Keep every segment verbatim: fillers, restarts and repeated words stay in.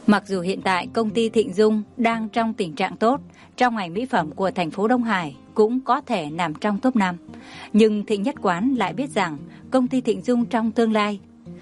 Mặc dù hiện tại công ty Thịnh Dung đang trong tình trạng tốt, trong ngành mỹ phẩm của thành phố Đông Hải cũng có thể nằm trong top năm, nhưng Thịnh Nhất Quán lại biết rằng công ty Thịnh Dung trong tương lai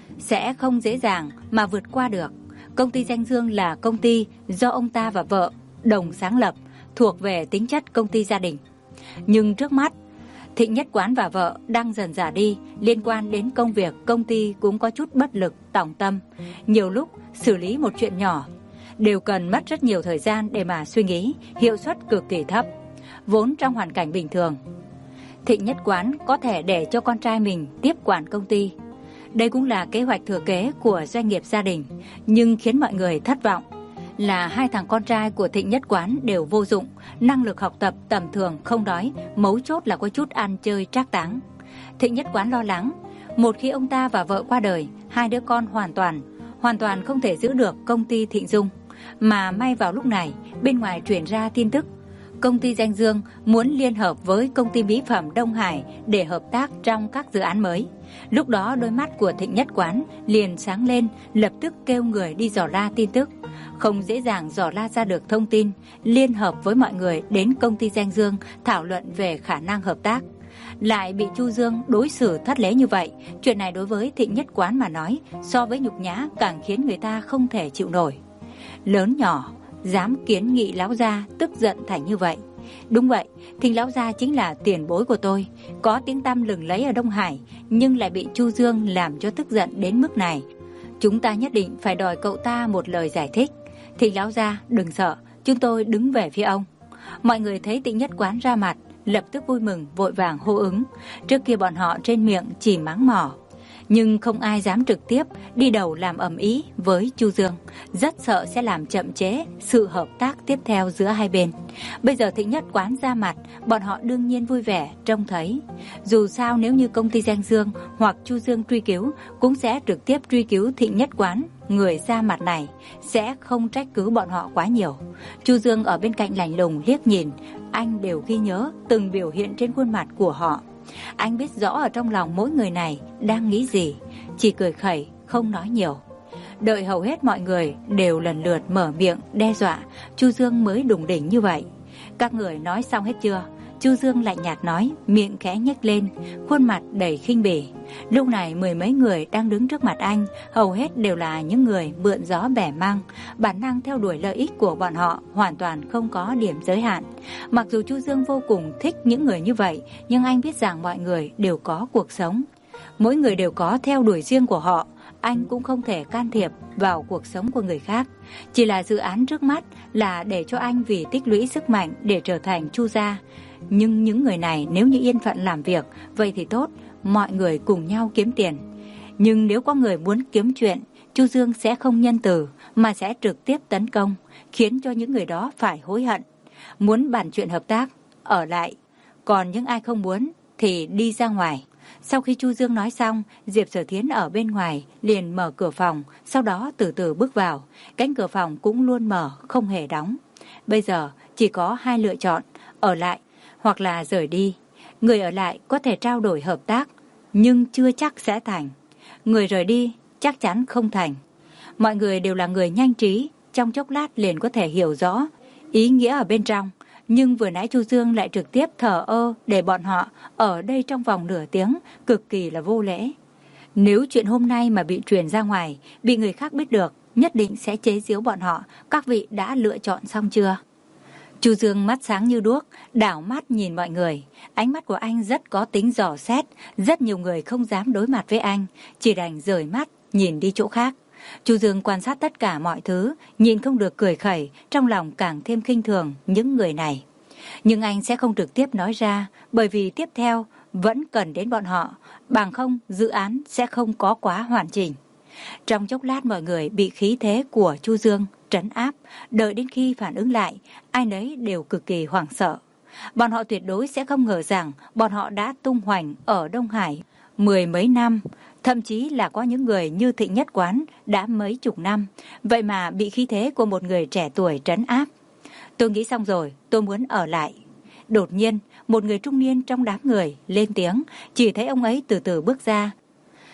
sẽ không dễ dàng mà vượt qua được. Công ty Danh Dương là công ty do ông ta và vợ đồng sáng lập, thuộc về tính chất công ty gia đình. Nhưng trước mắt, Thịnh Nhất Quán và vợ đang dần già đi, liên quan đến công việc công ty cũng có chút bất lực, tỏng tâm. Nhiều lúc xử lý một chuyện nhỏ đều cần mất rất nhiều thời gian để mà suy nghĩ, hiệu suất cực kỳ thấp. Vốn trong hoàn cảnh bình thường, Thịnh Nhất Quán có thể để cho con trai mình tiếp quản công ty. Đây cũng là kế hoạch thừa kế của doanh nghiệp gia đình, nhưng khiến mọi người thất vọng là hai thằng con trai của Thịnh Nhất Quán đều vô dụng, năng lực học tập tầm thường, không đói, mấu chốt là có chút ăn chơi trác táng. Thịnh Nhất Quán lo lắng, một khi ông ta và vợ qua đời, hai đứa con hoàn toàn, hoàn toàn không thể giữ được công ty Thịnh Dung. Mà may vào lúc này, bên ngoài truyền ra tin tức, công ty Danh Dương muốn liên hợp với công ty mỹ phẩm Đông Hải để hợp tác trong các dự án mới. Lúc đó đôi mắt của Thịnh Nhất Quán liền sáng lên, lập tức kêu người đi dò la tin tức. Không dễ dàng dò la ra được thông tin, liên hợp với mọi người đến công ty Danh Dương thảo luận về khả năng hợp tác. Lại bị Chu Dương đối xử thất lễ như vậy, chuyện này đối với Thịnh Nhất Quán mà nói, so với nhục nhã càng khiến người ta không thể chịu nổi. Lớn nhỏ dám kiến nghị lão gia, tức giận thành như vậy. Đúng vậy, Thịnh lão gia chính là tiền bối của tôi, có tiếng tăm lừng lẫy ở Đông Hải, nhưng lại bị Chu Dương làm cho tức giận đến mức này. Chúng ta nhất định phải đòi cậu ta một lời giải thích. Thịnh lão gia, đừng sợ, chúng tôi đứng về phía ông. Mọi người thấy Thịnh Nhất Quán ra mặt, lập tức vui mừng, vội vàng hô ứng. Trước kia bọn họ trên miệng chỉ mắng mỏ, nhưng không ai dám trực tiếp đi đầu làm ầm ĩ với Chu Dương, rất sợ sẽ làm chậm chế sự hợp tác tiếp theo giữa hai bên. Bây giờ Thịnh Nhất Quán ra mặt, bọn họ đương nhiên vui vẻ trông thấy. Dù sao nếu như công ty Danh Dương hoặc Chu Dương truy cứu, cũng sẽ trực tiếp truy cứu Thịnh Nhất Quán. Người ra mặt này sẽ không trách cứ bọn họ quá nhiều. Chu Dương ở bên cạnh lạnh lùng liếc nhìn, anh đều ghi nhớ từng biểu hiện trên khuôn mặt của họ. Anh biết rõ ở trong lòng mỗi người này đang nghĩ gì, chỉ cười khẩy, không nói nhiều. Đợi hầu hết mọi người đều lần lượt mở miệng đe dọa, Chu Dương mới đùng đỉnh như vậy. Các người nói xong hết chưa? Chu Dương lạnh nhạt nói, miệng khẽ nhếch lên, khuôn mặt đầy khinh bỉ. Lúc này mười mấy người đang đứng trước mặt anh, hầu hết đều là những người mượn gió bẻ măng, bản năng theo đuổi lợi ích của bọn họ hoàn toàn không có điểm giới hạn. Mặc dù Chu Dương vô cùng thích những người như vậy, nhưng anh biết rằng mọi người đều có cuộc sống, mỗi người đều có theo đuổi riêng của họ. Anh cũng không thể can thiệp vào cuộc sống của người khác. Chỉ là dự án trước mắt là để cho anh vì tích lũy sức mạnh để trở thành Chu gia. Nhưng những người này nếu như yên phận làm việc, vậy thì tốt, mọi người cùng nhau kiếm tiền. Nhưng nếu có người muốn kiếm chuyện, Chu Dương sẽ không nhân từ mà sẽ trực tiếp tấn công, khiến cho những người đó phải hối hận. Muốn bàn chuyện hợp tác, ở lại. Còn những ai không muốn thì đi ra ngoài. Sau khi Chu Dương nói xong, Diệp Sở Thiến ở bên ngoài liền mở cửa phòng, sau đó từ từ bước vào. Cánh cửa phòng cũng luôn mở, không hề đóng. Bây giờ chỉ có hai lựa chọn, ở lại hoặc là rời đi. Người ở lại có thể trao đổi hợp tác, nhưng chưa chắc sẽ thành. Người rời đi chắc chắn không thành. Mọi người đều là người nhanh trí, trong chốc lát liền có thể hiểu rõ ý nghĩa ở bên trong. Nhưng vừa nãy Chu Dương lại trực tiếp thờ ơ để bọn họ ở đây trong vòng nửa tiếng, cực kỳ là vô lễ. Nếu chuyện hôm nay mà bị truyền ra ngoài, bị người khác biết được, nhất định sẽ chế giễu bọn họ. Các vị đã lựa chọn xong chưa? Chu Dương mắt sáng như đuốc, đảo mắt nhìn mọi người. Ánh mắt của anh rất có tính dò xét, rất nhiều người không dám đối mặt với anh, chỉ đành rời mắt nhìn đi chỗ khác. Chu Dương quan sát tất cả mọi thứ, nhìn không được cười khẩy, trong lòng càng thêm khinh thường những người này. Nhưng anh sẽ không trực tiếp nói ra, bởi vì tiếp theo vẫn cần đến bọn họ, bằng không dự án sẽ không có quá hoàn chỉnh. Trong chốc lát mọi người bị khí thế của Chu Dương trấn áp, đợi đến khi phản ứng lại, ai nấy đều cực kỳ hoảng sợ. Bọn họ tuyệt đối sẽ không ngờ rằng bọn họ đã tung hoành ở Đông Hải mười mấy năm, thậm chí là có những người như Thịnh Nhất Quán đã mấy chục năm, vậy mà bị khí thế của một người trẻ tuổi trấn áp. Tôi nghĩ xong rồi, tôi muốn ở lại. Đột nhiên, một người trung niên trong đám người lên tiếng, chỉ thấy ông ấy từ từ bước ra.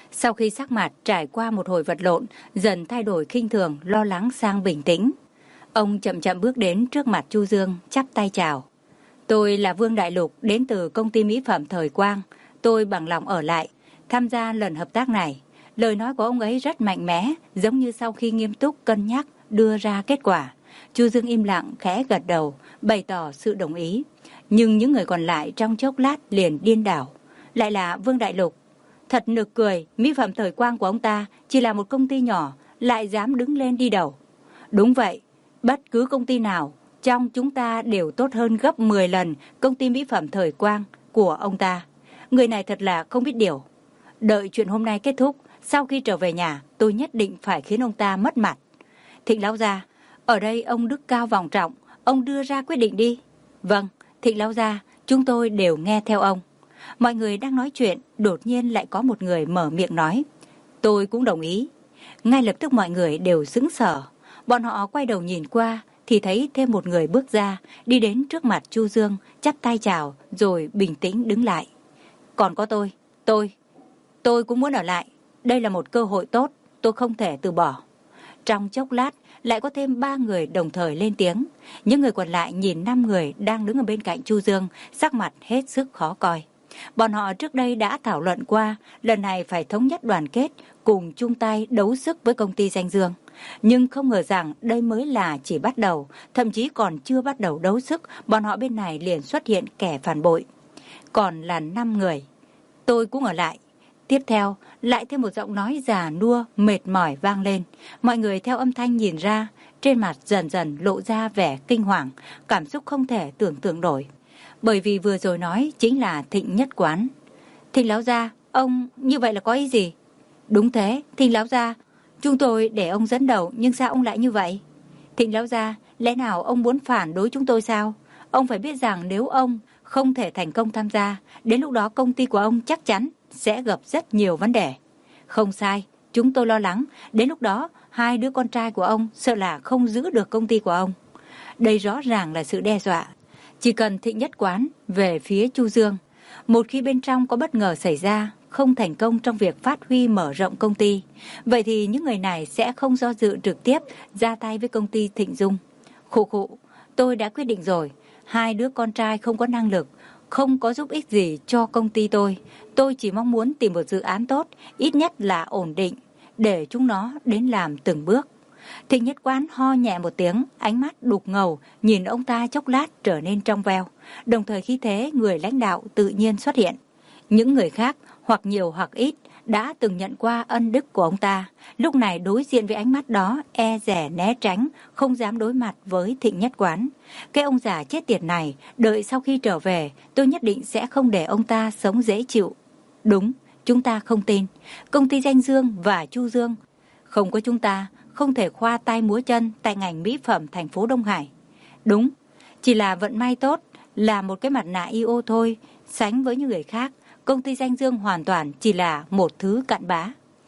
Sau khi sắc mặt trải qua một hồi vật lộn, dần thay đổi khinh thường, lo lắng sang bình tĩnh. Ông chậm chậm bước đến trước mặt Chu Dương, chắp tay chào. Tôi là Vương Đại Lục, đến từ công ty mỹ phẩm Thời Quang. Tôi bằng lòng ở lại, tham gia lần hợp tác này. Lời nói của ông ấy rất mạnh mẽ, giống như sau khi nghiêm túc cân nhắc đưa ra kết quả. Chu Dương im lặng, khẽ gật đầu, bày tỏ sự đồng ý. Nhưng những người còn lại trong chốc lát liền điên đảo. Lại là Vương Đại Lục. Thật nực cười, mỹ phẩm Thời Quang của ông ta chỉ là một công ty nhỏ, lại dám đứng lên đi đầu. Đúng vậy, bất cứ công ty nào trong chúng ta đều tốt hơn gấp mười lần công ty mỹ phẩm Thời Quang của ông ta. Người này thật là không biết điều. Đợi chuyện hôm nay kết thúc, sau khi trở về nhà, tôi nhất định phải khiến ông ta mất mặt. Thịnh lão gia, ở đây ông đức cao vọng trọng, ông đưa ra quyết định đi. Vâng, Thịnh lão gia, chúng tôi đều nghe theo ông. Mọi người đang nói chuyện, đột nhiên lại có một người mở miệng nói. Tôi cũng đồng ý. Ngay lập tức mọi người đều sững sờ. Bọn họ quay đầu nhìn qua, thì thấy thêm một người bước ra, đi đến trước mặt Chu Dương, chắp tay chào, rồi bình tĩnh đứng lại. Còn có tôi, tôi, tôi cũng muốn ở lại. Đây là một cơ hội tốt, tôi không thể từ bỏ. Trong chốc lát, lại có thêm ba người đồng thời lên tiếng. Những người còn lại nhìn năm người đang đứng ở bên cạnh Chu Dương, sắc mặt hết sức khó coi. Bọn họ trước đây đã thảo luận qua, lần này phải thống nhất đoàn kết, cùng chung tay đấu sức với công ty Danh Dương. Nhưng không ngờ rằng đây mới là chỉ bắt đầu, thậm chí còn chưa bắt đầu đấu sức, bọn họ bên này liền xuất hiện kẻ phản bội. Còn là năm người. Tôi cũng ở lại. Tiếp theo, lại thêm một giọng nói già nua, mệt mỏi vang lên. Mọi người theo âm thanh nhìn ra, trên mặt dần dần lộ ra vẻ kinh hoàng, cảm xúc không thể tưởng tượng nổi. Bởi vì vừa rồi nói chính là Thịnh Nhất Quán. Thịnh lão gia, ông như vậy là có ý gì? Đúng thế, Thịnh lão gia, chúng tôi để ông dẫn đầu, nhưng sao ông lại như vậy? Thịnh lão gia, lẽ nào ông muốn phản đối chúng tôi sao? Ông phải biết rằng nếu ông không thể thành công tham gia, đến lúc đó công ty của ông chắc chắn sẽ gặp rất nhiều vấn đề. Không sai, chúng tôi lo lắng, đến lúc đó hai đứa con trai của ông sợ là không giữ được công ty của ông. Đây rõ ràng là sự đe dọa. Chỉ cần Thịnh Nhất Quán về phía Chu Dương, một khi bên trong có bất ngờ xảy ra, không thành công trong việc phát huy mở rộng công ty, vậy thì những người này sẽ không do dự trực tiếp ra tay với công ty Thịnh Dung. Khụ khụ, tôi đã quyết định rồi, hai đứa con trai không có năng lực, không có giúp ích gì cho công ty tôi. Tôi chỉ mong muốn tìm một dự án tốt, ít nhất là ổn định, để chúng nó đến làm từng bước. Thịnh Nhất Quán ho nhẹ một tiếng, ánh mắt đục ngầu, nhìn ông ta chốc lát trở nên trong veo. Đồng thời khí thế người lãnh đạo tự nhiên xuất hiện. Những người khác, hoặc nhiều hoặc ít, đã từng nhận qua ân đức của ông ta. Lúc này đối diện với ánh mắt đó, e dè né tránh, không dám đối mặt với Thịnh Nhất Quán. Cái ông già chết tiệt này, đợi sau khi trở về, tôi nhất định sẽ không để ông ta sống dễ chịu. Đúng, chúng ta không tin. Công ty Danh Dương và Chu Dương, không có chúng ta, không thể khoa tay múa chân tại ngành mỹ phẩm thành phố Đông Hải. Đúng, chỉ là vận may tốt, là một cái mặt nạ i ô thôi, sánh với những người khác, công ty Danh Dương hoàn toàn chỉ là một thứ cặn bã.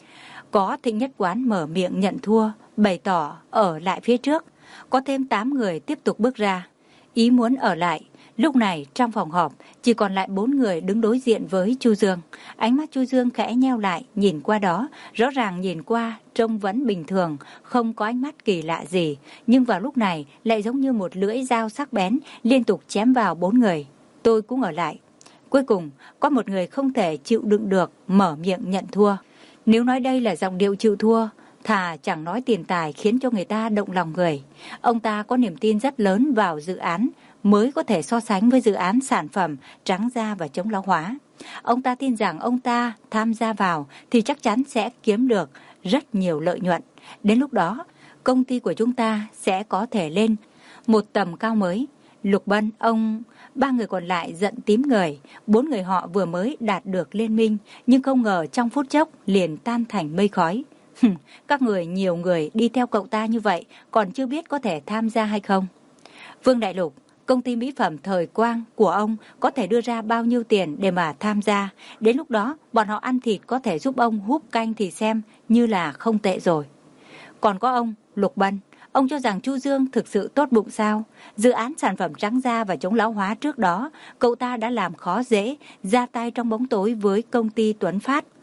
Có Thịnh Nhất Quán mở miệng nhận thua, bày tỏ ở lại phía trước, có thêm tám người tiếp tục bước ra, ý muốn ở lại. Lúc này trong phòng họp chỉ còn lại bốn người đứng đối diện với Chu Dương. Ánh mắt Chu Dương khẽ nheo lại, nhìn qua đó, rõ ràng nhìn qua trông vẫn bình thường, không có ánh mắt kỳ lạ gì, nhưng vào lúc này lại giống như một lưỡi dao sắc bén liên tục chém vào bốn người. Tôi cũng ở lại. Cuối cùng có một người không thể chịu đựng được, mở miệng nhận thua. Nếu nói đây là giọng điệu chịu thua, thà chẳng nói tiền tài khiến cho người ta động lòng người. Ông ta có niềm tin rất lớn vào dự án mới có thể so sánh với dự án sản phẩm trắng da và chống lão hóa. Ông ta tin rằng ông ta tham gia vào thì chắc chắn sẽ kiếm được rất nhiều lợi nhuận. Đến lúc đó, công ty của chúng ta sẽ có thể lên một tầm cao mới. Lục Bân, ông... Ba người còn lại giận tím người. Bốn người họ vừa mới đạt được liên minh, nhưng không ngờ trong phút chốc liền tan thành mây khói. Các người nhiều người đi theo cậu ta như vậy, còn chưa biết có thể tham gia hay không. Vương Đại Lục, công ty mỹ phẩm Thời Quang của ông có thể đưa ra bao nhiêu tiền để mà tham gia. Đến lúc đó, bọn họ ăn thịt có thể giúp ông húp canh thì xem như là không tệ rồi. Còn có ông, Lục Bân, ông cho rằng Chu Dương thực sự tốt bụng sao? Dự án sản phẩm trắng da và chống lão hóa trước đó, cậu ta đã làm khó dễ, ra tay trong bóng tối với công ty Tuấn Phát.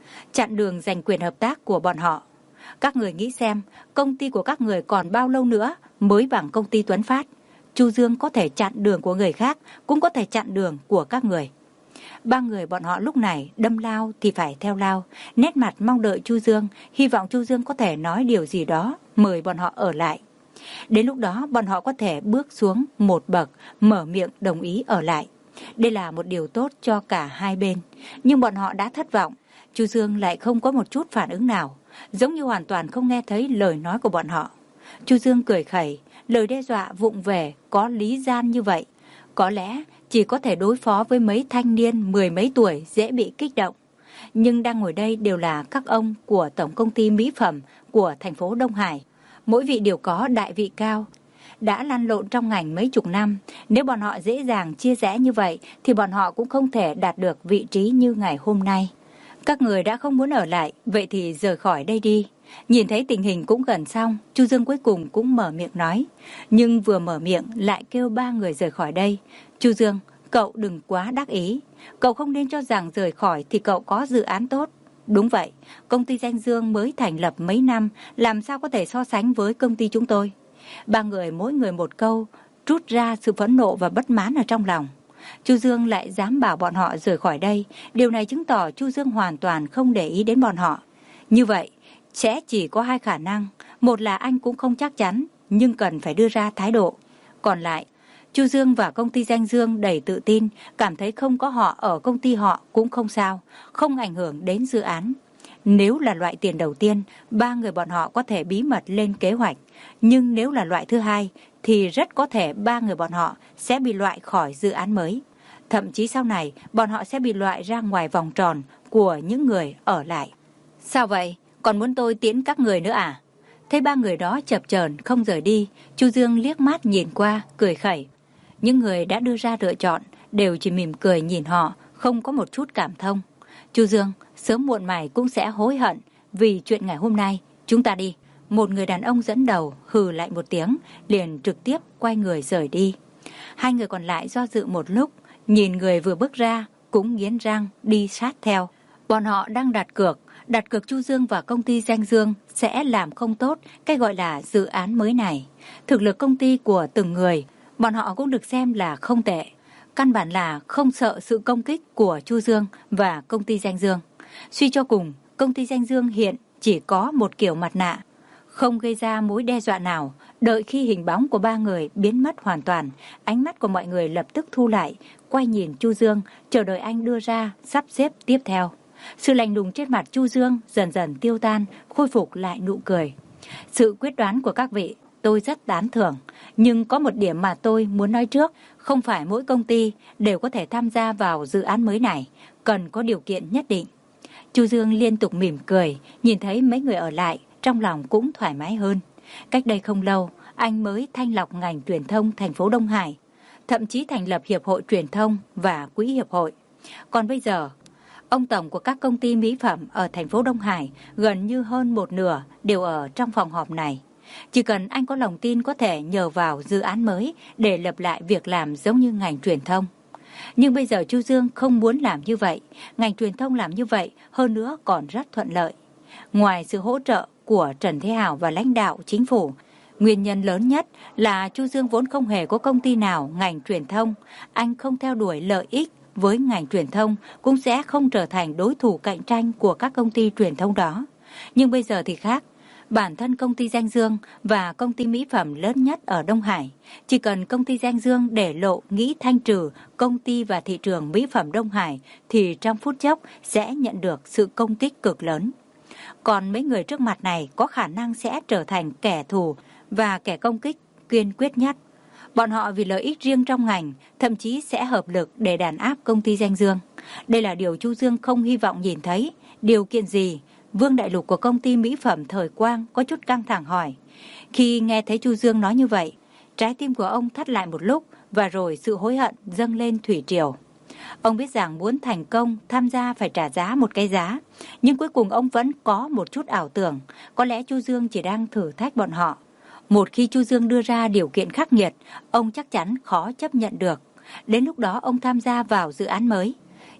chặn đường giành quyền hợp tác của bọn họ. Các người nghĩ xem, công ty của các người còn bao lâu nữa mới bằng công ty Tuấn Phát? Chu Dương có thể chặn đường của người khác, cũng có thể chặn đường của các người. Ba người bọn họ lúc này đâm lao thì phải theo lao, nét mặt mong đợi Chu Dương, hy vọng Chu Dương có thể nói điều gì đó, mời bọn họ ở lại. Đến lúc đó bọn họ có thể bước xuống một bậc, mở miệng đồng ý ở lại. Đây là một điều tốt cho cả hai bên, nhưng bọn họ đã thất vọng. Chu Dương lại không có một chút phản ứng nào, giống như hoàn toàn không nghe thấy lời nói của bọn họ. Chu Dương cười khẩy, lời đe dọa vụng về có lý gian như vậy, có lẽ chỉ có thể đối phó với mấy thanh niên mười mấy tuổi dễ bị kích động. Nhưng đang ngồi đây đều là các ông của Tổng Công ty Mỹ Phẩm của thành phố Đông Hải. Mỗi vị đều có đại vị cao, đã lăn lộn trong ngành mấy chục năm. Nếu bọn họ dễ dàng chia rẽ như vậy thì bọn họ cũng không thể đạt được vị trí như ngày hôm nay. Các người đã không muốn ở lại, vậy thì rời khỏi đây đi. Nhìn thấy tình hình cũng gần xong, Chu Dương cuối cùng cũng mở miệng nói. Nhưng vừa mở miệng lại kêu ba người rời khỏi đây. Chu Dương, cậu đừng quá đắc ý. Cậu không nên cho rằng rời khỏi thì cậu có dự án tốt. Đúng vậy, công ty Danh Dương mới thành lập mấy năm, làm sao có thể so sánh với công ty chúng tôi. Ba người mỗi người một câu, trút ra sự phẫn nộ và bất mãn ở trong lòng. Chu Dương lại dám bảo bọn họ rời khỏi đây, điều này chứng tỏ Chu Dương hoàn toàn không để ý đến bọn họ. Như vậy, sẽ chỉ có hai khả năng, một là anh cũng không chắc chắn, nhưng cần phải đưa ra thái độ. Còn lại, Chu Dương và công ty Danh Dương đầy tự tin, cảm thấy không có họ ở công ty họ cũng không sao, không ảnh hưởng đến dự án. Nếu là loại tiền đầu tiên, ba người bọn họ có thể bí mật lên kế hoạch. Nhưng nếu là loại thứ hai, thì rất có thể ba người bọn họ sẽ bị loại khỏi dự án mới. Thậm chí sau này, bọn họ sẽ bị loại ra ngoài vòng tròn của những người ở lại. Sao vậy? Còn muốn tôi tiễn các người nữa à? Thấy ba người đó chập chờn không rời đi, Chu Dương liếc mắt nhìn qua, cười khẩy. Những người đã đưa ra lựa chọn đều chỉ mỉm cười nhìn họ, không có một chút cảm thông. Chu Dương, sớm muộn mày cũng sẽ hối hận vì chuyện ngày hôm nay. Chúng ta đi. Một người đàn ông dẫn đầu hừ lại một tiếng, liền trực tiếp quay người rời đi. Hai người còn lại do dự một lúc, nhìn người vừa bước ra cũng nghiến răng đi sát theo. Bọn họ đang đặt cược, đặt cược Chu Dương và công ty Danh Dương sẽ làm không tốt cái gọi là dự án mới này. Thực lực công ty của từng người, bọn họ cũng được xem là không tệ. Căn bản là không sợ sự công kích của Chu Dương và công ty Danh Dương. Suy cho cùng, công ty Danh Dương hiện chỉ có một kiểu mặt nạ, không gây ra mối đe dọa nào. Đợi khi hình bóng của ba người biến mất hoàn toàn, ánh mắt của mọi người lập tức thu lại, quay nhìn Chu Dương, chờ đợi anh đưa ra sắp xếp tiếp theo. Sự lạnh lùng trên mặt Chu Dương dần dần tiêu tan, khôi phục lại nụ cười. Sự quyết đoán của các vị tôi rất tán thưởng, nhưng có một điểm mà tôi muốn nói trước, không phải mỗi công ty đều có thể tham gia vào dự án mới này, cần có điều kiện nhất định. Chu Dương liên tục mỉm cười, nhìn thấy mấy người ở lại, trong lòng cũng thoải mái hơn. Cách đây không lâu, anh mới thanh lọc ngành truyền thông thành phố Đông Hải, thậm chí thành lập hiệp hội truyền thông và quỹ hiệp hội. Còn bây giờ, ông tổng của các công ty mỹ phẩm ở thành phố Đông Hải gần như hơn một nửa đều ở trong phòng họp này. Chỉ cần anh có lòng tin có thể nhờ vào dự án mới để lập lại việc làm giống như ngành truyền thông. Nhưng bây giờ Chu Dương không muốn làm như vậy. Ngành truyền thông làm như vậy hơn nữa còn rất thuận lợi. Ngoài sự hỗ trợ của Trần Thế Hào và lãnh đạo chính phủ, nguyên nhân lớn nhất là Chu Dương vốn không hề có công ty nào ngành truyền thông. Anh không theo đuổi lợi ích với ngành truyền thông cũng sẽ không trở thành đối thủ cạnh tranh của các công ty truyền thông đó. Nhưng bây giờ thì khác. Bản thân công ty Danh Dương và công ty mỹ phẩm lớn nhất ở Đông Hải, chỉ cần công ty Danh Dương để lộ nghĩ thanh trừ công ty và thị trường mỹ phẩm Đông Hải thì trong phút chốc sẽ nhận được sự công kích cực lớn. Còn mấy người trước mặt này có khả năng sẽ trở thành kẻ thù và kẻ công kích kiên quyết nhất. Bọn họ vì lợi ích riêng trong ngành, thậm chí sẽ hợp lực để đàn áp công ty Danh Dương. Đây là điều Chu Dương không hy vọng nhìn thấy. Điều kiện gì? Vương Đại Lục của công ty mỹ phẩm Thời Quang có chút căng thẳng hỏi. Khi nghe thấy Chu Dương nói như vậy, trái tim của ông thắt lại một lúc và rồi sự hối hận dâng lên thủy triều. Ông biết rằng muốn thành công tham gia phải trả giá một cái giá, nhưng cuối cùng ông vẫn có một chút ảo tưởng, có lẽ Chu Dương chỉ đang thử thách bọn họ. Một khi Chu Dương đưa ra điều kiện khắc nghiệt, ông chắc chắn khó chấp nhận được. Đến lúc đó ông tham gia vào dự án mới.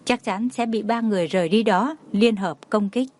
chắc chắn sẽ bị ba người rời đi đó liên hợp công kích.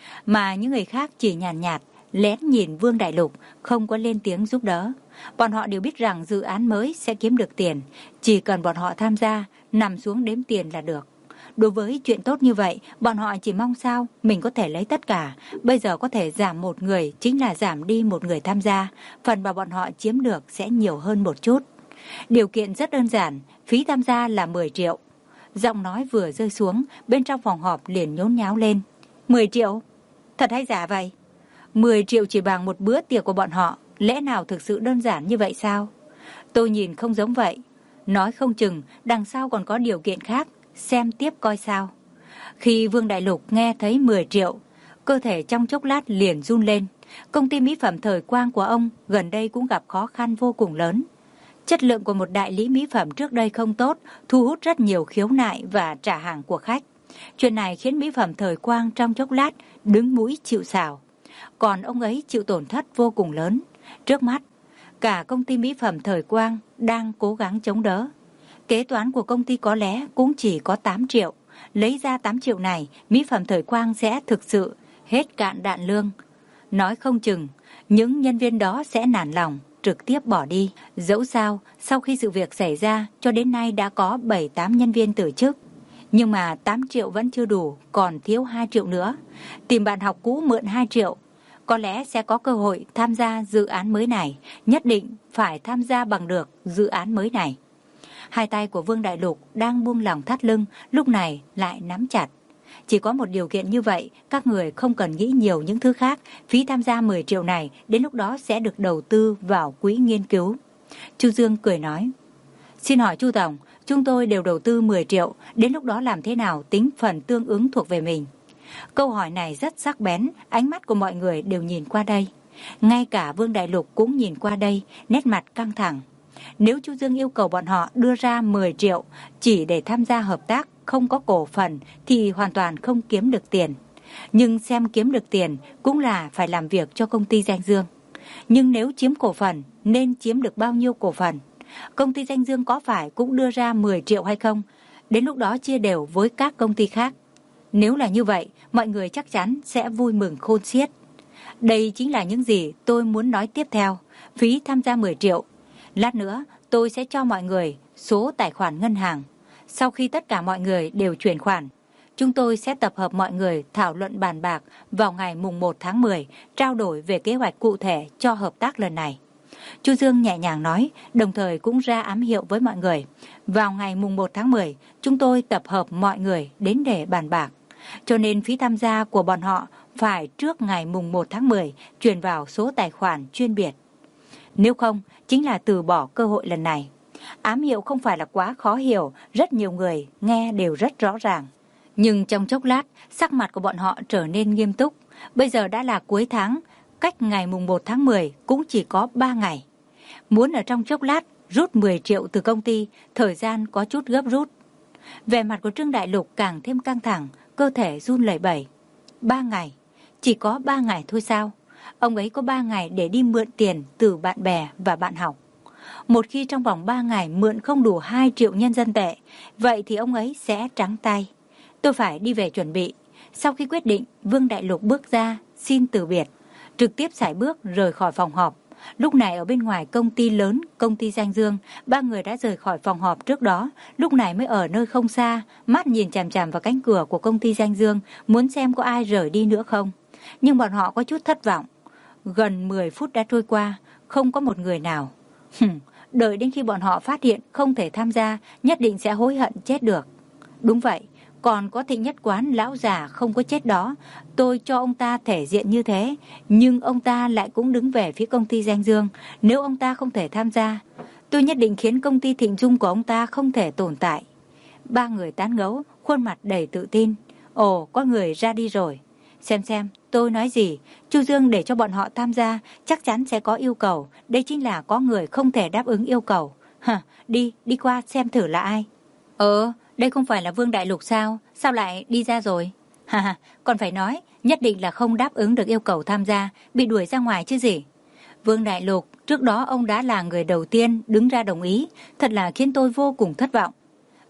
Mà những người khác chỉ nhàn nhạt, nhạt, lén nhìn Vương Đại Lục, không có lên tiếng giúp đỡ. Bọn họ đều biết rằng dự án mới sẽ kiếm được tiền, chỉ cần bọn họ tham gia, nằm xuống đếm tiền là được. Đối với chuyện tốt như vậy, bọn họ chỉ mong sao mình có thể lấy tất cả. Bây giờ có thể giảm một người chính là giảm đi một người tham gia, phần mà bọn họ chiếm được sẽ nhiều hơn một chút. Điều kiện rất đơn giản, phí tham gia là mười triệu. Giọng nói vừa rơi xuống, bên trong phòng họp liền nhốn nháo lên. mười triệu? Thật hay giả vậy? mười triệu chỉ bằng một bữa tiệc của bọn họ, lẽ nào thực sự đơn giản như vậy sao? Tôi nhìn không giống vậy. Nói không chừng, đằng sau còn có điều kiện khác, xem tiếp coi sao. Khi Vương Đại Lục nghe thấy mười triệu, cơ thể trong chốc lát liền run lên. Công ty mỹ phẩm Thời Quang của ông gần đây cũng gặp khó khăn vô cùng lớn. Chất lượng của một đại lý mỹ phẩm trước đây không tốt, thu hút rất nhiều khiếu nại và trả hàng của khách. Chuyện này khiến mỹ phẩm Thời Quang trong chốc lát đứng mũi chịu sào. Còn ông ấy chịu tổn thất vô cùng lớn. Trước mắt, cả công ty mỹ phẩm Thời Quang đang cố gắng chống đỡ. Kế toán của công ty có lẽ cũng chỉ có tám triệu. Lấy ra tám triệu này, mỹ phẩm Thời Quang sẽ thực sự hết cạn đạn lương. Nói không chừng, những nhân viên đó sẽ nản lòng, trực tiếp bỏ đi. Dẫu sao, sau khi sự việc xảy ra, cho đến nay đã có bảy tám nhân viên từ chức. Nhưng mà tám triệu vẫn chưa đủ, còn thiếu hai triệu nữa. Tìm bạn học cũ mượn hai triệu. Có lẽ sẽ có cơ hội tham gia dự án mới này. Nhất định phải tham gia bằng được dự án mới này. Hai tay của Vương Đại Lục đang buông lỏng thắt lưng, lúc này lại nắm chặt. Chỉ có một điều kiện như vậy, các người không cần nghĩ nhiều những thứ khác. Phí tham gia mười triệu này, đến lúc đó sẽ được đầu tư vào quỹ nghiên cứu. Chu Dương cười nói, xin hỏi Chu Tổng, chúng tôi đều đầu tư mười triệu, đến lúc đó làm thế nào tính phần tương ứng thuộc về mình? Câu hỏi này rất sắc bén, ánh mắt của mọi người đều nhìn qua đây. Ngay cả Vương Đại Lục cũng nhìn qua đây, nét mặt căng thẳng. Nếu Chu Dương yêu cầu bọn họ đưa ra mười triệu chỉ để tham gia hợp tác, không có cổ phần thì hoàn toàn không kiếm được tiền. Nhưng xem kiếm được tiền cũng là phải làm việc cho công ty Danh Dương. Nhưng nếu chiếm cổ phần nên chiếm được bao nhiêu cổ phần? Công ty Danh Dương có phải cũng đưa ra mười triệu hay không? Đến lúc đó chia đều với các công ty khác. Nếu là như vậy, mọi người chắc chắn sẽ vui mừng khôn xiết. Đây chính là những gì tôi muốn nói tiếp theo. Phí tham gia mười triệu. Lát nữa tôi sẽ cho mọi người số tài khoản ngân hàng. Sau khi tất cả mọi người đều chuyển khoản, chúng tôi sẽ tập hợp mọi người thảo luận bàn bạc vào ngày mùng một tháng mười, trao đổi về kế hoạch cụ thể cho hợp tác lần này. Chu Dương nhẹ nhàng nói, đồng thời cũng ra ám hiệu với mọi người. Vào ngày mùng một tháng mười, chúng tôi tập hợp mọi người đến để bàn bạc. Cho nên phí tham gia của bọn họ phải trước ngày mùng một tháng mười chuyển vào số tài khoản chuyên biệt. Nếu không, chính là từ bỏ cơ hội lần này. Ám hiệu không phải là quá khó hiểu, rất nhiều người nghe đều rất rõ ràng. Nhưng trong chốc lát, sắc mặt của bọn họ trở nên nghiêm túc. Bây giờ đã là cuối tháng, cách ngày mùng một tháng mười cũng chỉ có ba ngày. Muốn ở trong chốc lát rút mười triệu từ công ty, thời gian có chút gấp rút. Vẻ mặt của Trương Đại Lục càng thêm căng thẳng, cơ thể run lẩy bẩy. Ba ngày, chỉ có ba ngày thôi sao? Ông ấy có ba ngày để đi mượn tiền từ bạn bè và bạn học. Một khi trong vòng ba ngày mượn không đủ hai triệu nhân dân tệ, vậy thì ông ấy sẽ trắng tay. Tôi phải đi về chuẩn bị. Sau khi quyết định, Vương Đại Lục bước ra, xin từ biệt, trực tiếp sải bước rời khỏi phòng họp. Lúc này ở bên ngoài công ty lớn, công ty Danh Dương, ba người đã rời khỏi phòng họp trước đó, lúc này mới ở nơi không xa, mắt nhìn chằm chằm vào cánh cửa của công ty Danh Dương, muốn xem có ai rời đi nữa không. Nhưng bọn họ có chút thất vọng. Gần mười phút đã trôi qua, không có một người nào. Hừm, đợi đến khi bọn họ phát hiện không thể tham gia, nhất định sẽ hối hận chết được. Đúng vậy, còn có Thịnh Nhất Quán lão già không có chết đó, tôi cho ông ta thể diện như thế, nhưng ông ta lại cũng đứng về phía công ty Danh Dương. Nếu ông ta không thể tham gia, tôi nhất định khiến công ty Thịnh Dung của ông ta không thể tồn tại. Ba người tán gẫu, khuôn mặt đầy tự tin. Ồ, có người ra đi rồi. Xem xem, tôi nói gì, Chu Dương để cho bọn họ tham gia, chắc chắn sẽ có yêu cầu. Đây chính là có người không thể đáp ứng yêu cầu. Hả, đi, đi qua xem thử là ai. Ờ, đây không phải là Vương Đại Lục sao? Sao lại đi ra rồi? Ha ha, còn phải nói, nhất định là không đáp ứng được yêu cầu tham gia, bị đuổi ra ngoài chứ gì. Vương Đại Lục, trước đó ông đã là người đầu tiên đứng ra đồng ý, thật là khiến tôi vô cùng thất vọng.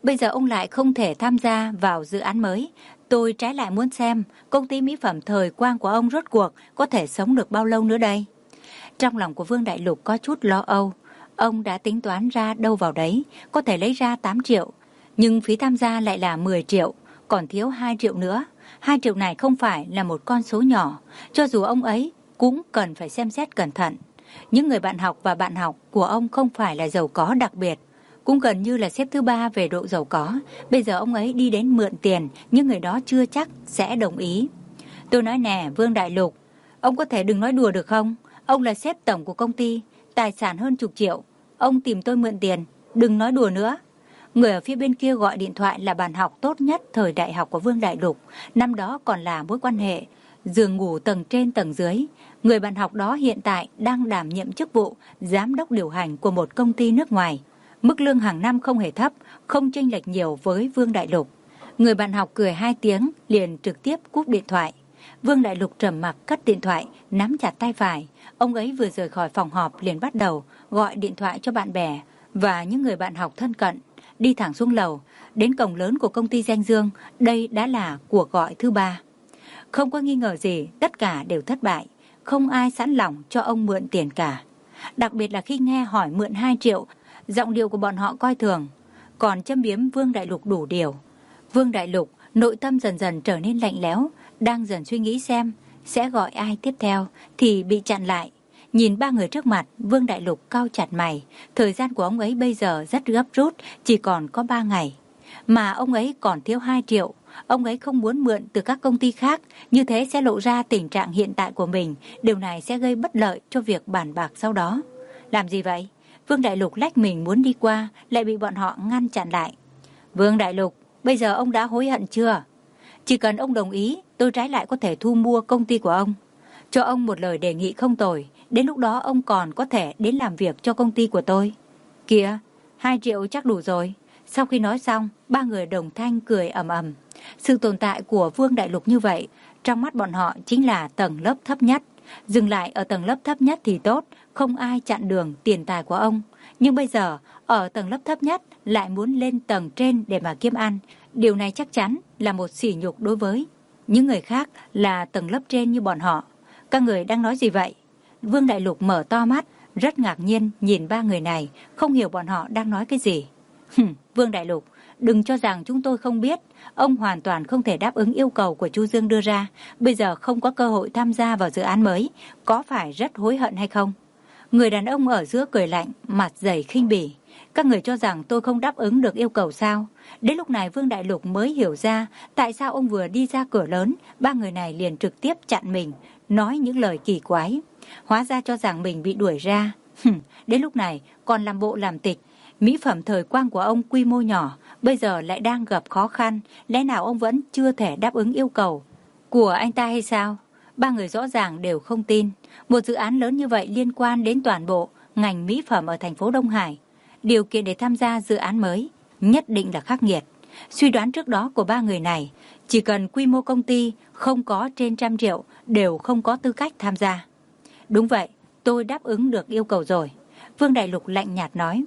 Bây giờ ông lại không thể tham gia vào dự án mới. Tôi trái lại muốn xem công ty mỹ phẩm thời quang của ông rốt cuộc có thể sống được bao lâu nữa đây. Trong lòng của Vương Đại Lục có chút lo âu. Ông đã tính toán ra đâu vào đấy, có thể lấy ra tám triệu. Nhưng phí tham gia lại là mười triệu, còn thiếu hai triệu nữa. hai triệu này không phải là một con số nhỏ, cho dù ông ấy cũng cần phải xem xét cẩn thận. Những người bạn học và bạn học của ông không phải là giàu có đặc biệt, cũng gần như là xếp thứ ba về độ giàu có. Bây giờ ông ấy đi đến mượn tiền, những người đó chưa chắc sẽ đồng ý. Tôi nói nè, Vương Đại Lục, ông có thể đừng nói đùa được không? Ông là sếp tổng của công ty, tài sản hơn chục triệu. Ông tìm tôi mượn tiền, đừng nói đùa nữa. Người ở phía bên kia gọi điện thoại là bạn học tốt nhất thời đại học của Vương Đại Lục. Năm đó còn là mối quan hệ giường ngủ tầng trên tầng dưới. Người bạn học đó hiện tại đang đảm nhiệm chức vụ giám đốc điều hành của một công ty nước ngoài. Mức lương hàng năm không hề thấp, không chênh lệch nhiều với Vương Đại Lục. Người bạn học cười hai tiếng liền trực tiếp cúp điện thoại. Vương Đại Lục trầm mặc cất điện thoại, nắm chặt tay phải. Ông ấy vừa rời khỏi phòng họp liền bắt đầu gọi điện thoại cho bạn bè và những người bạn học thân cận. Đi thẳng xuống lầu, đến cổng lớn của công ty Danh Dương. Đây đã là cuộc gọi thứ ba. Không có nghi ngờ gì, tất cả đều thất bại. Không ai sẵn lòng cho ông mượn tiền cả. Đặc biệt là khi nghe hỏi mượn hai triệu, giọng điệu của bọn họ coi thường, còn châm biếm Vương Đại Lục đủ điều. Vương Đại Lục nội tâm dần dần trở nên lạnh lẽo, đang dần suy nghĩ xem sẽ gọi ai tiếp theo thì bị chặn lại. Nhìn ba người trước mặt, Vương Đại Lục cau chặt mày. Thời gian của ông ấy bây giờ rất gấp rút, chỉ còn có ba ngày. Mà ông ấy còn thiếu hai triệu. Ông ấy không muốn mượn từ các công ty khác, như thế sẽ lộ ra tình trạng hiện tại của mình. Điều này sẽ gây bất lợi cho việc bàn bạc sau đó. Làm gì vậy? Vương Đại Lục lách mình muốn đi qua, lại bị bọn họ ngăn chặn lại. Vương Đại Lục, bây giờ ông đã hối hận chưa? Chỉ cần ông đồng ý, tôi trái lại có thể thu mua công ty của ông. Cho ông một lời đề nghị không tồi, đến lúc đó ông còn có thể đến làm việc cho công ty của tôi. Kìa, hai triệu chắc đủ rồi. Sau khi nói xong, ba người đồng thanh cười ầm ầm. Sự tồn tại của Vương Đại Lục như vậy, trong mắt bọn họ chính là tầng lớp thấp nhất. Dừng lại ở tầng lớp thấp nhất thì tốt, không ai chặn đường tiền tài của ông. Nhưng bây giờ, ở tầng lớp thấp nhất lại muốn lên tầng trên để mà kiếm ăn. Điều này chắc chắn là một sỉ nhục đối với những người khác là tầng lớp trên như bọn họ. Các người đang nói gì vậy? Vương Đại Lục mở to mắt, rất ngạc nhiên nhìn ba người này, không hiểu bọn họ đang nói cái gì. Hừm, Vương Đại Lục, đừng cho rằng chúng tôi không biết. Ông hoàn toàn không thể đáp ứng yêu cầu của Chu Dương đưa ra. Bây giờ không có cơ hội tham gia vào dự án mới. Có phải rất hối hận hay không? Người đàn ông ở giữa cười lạnh, mặt dày khinh bỉ. Các người cho rằng tôi không đáp ứng được yêu cầu sao? Đến lúc này Vương Đại Lục mới hiểu ra tại sao ông vừa đi ra cửa lớn, ba người này liền trực tiếp chặn mình, nói những lời kỳ quái. Hóa ra cho rằng mình bị đuổi ra. Hừm, đến lúc này còn làm bộ làm tịch. Mỹ phẩm thời quang của ông quy mô nhỏ, bây giờ lại đang gặp khó khăn. Lẽ nào ông vẫn chưa thể đáp ứng yêu cầu của anh ta hay sao? Ba người rõ ràng đều không tin. Một dự án lớn như vậy liên quan đến toàn bộ ngành mỹ phẩm ở thành phố Đông Hải. Điều kiện để tham gia dự án mới nhất định là khắc nghiệt. Suy đoán trước đó của ba người này, chỉ cần quy mô công ty không có trên trăm triệu đều không có tư cách tham gia. Đúng vậy, tôi đáp ứng được yêu cầu rồi. Vương Đại Lục lạnh nhạt nói.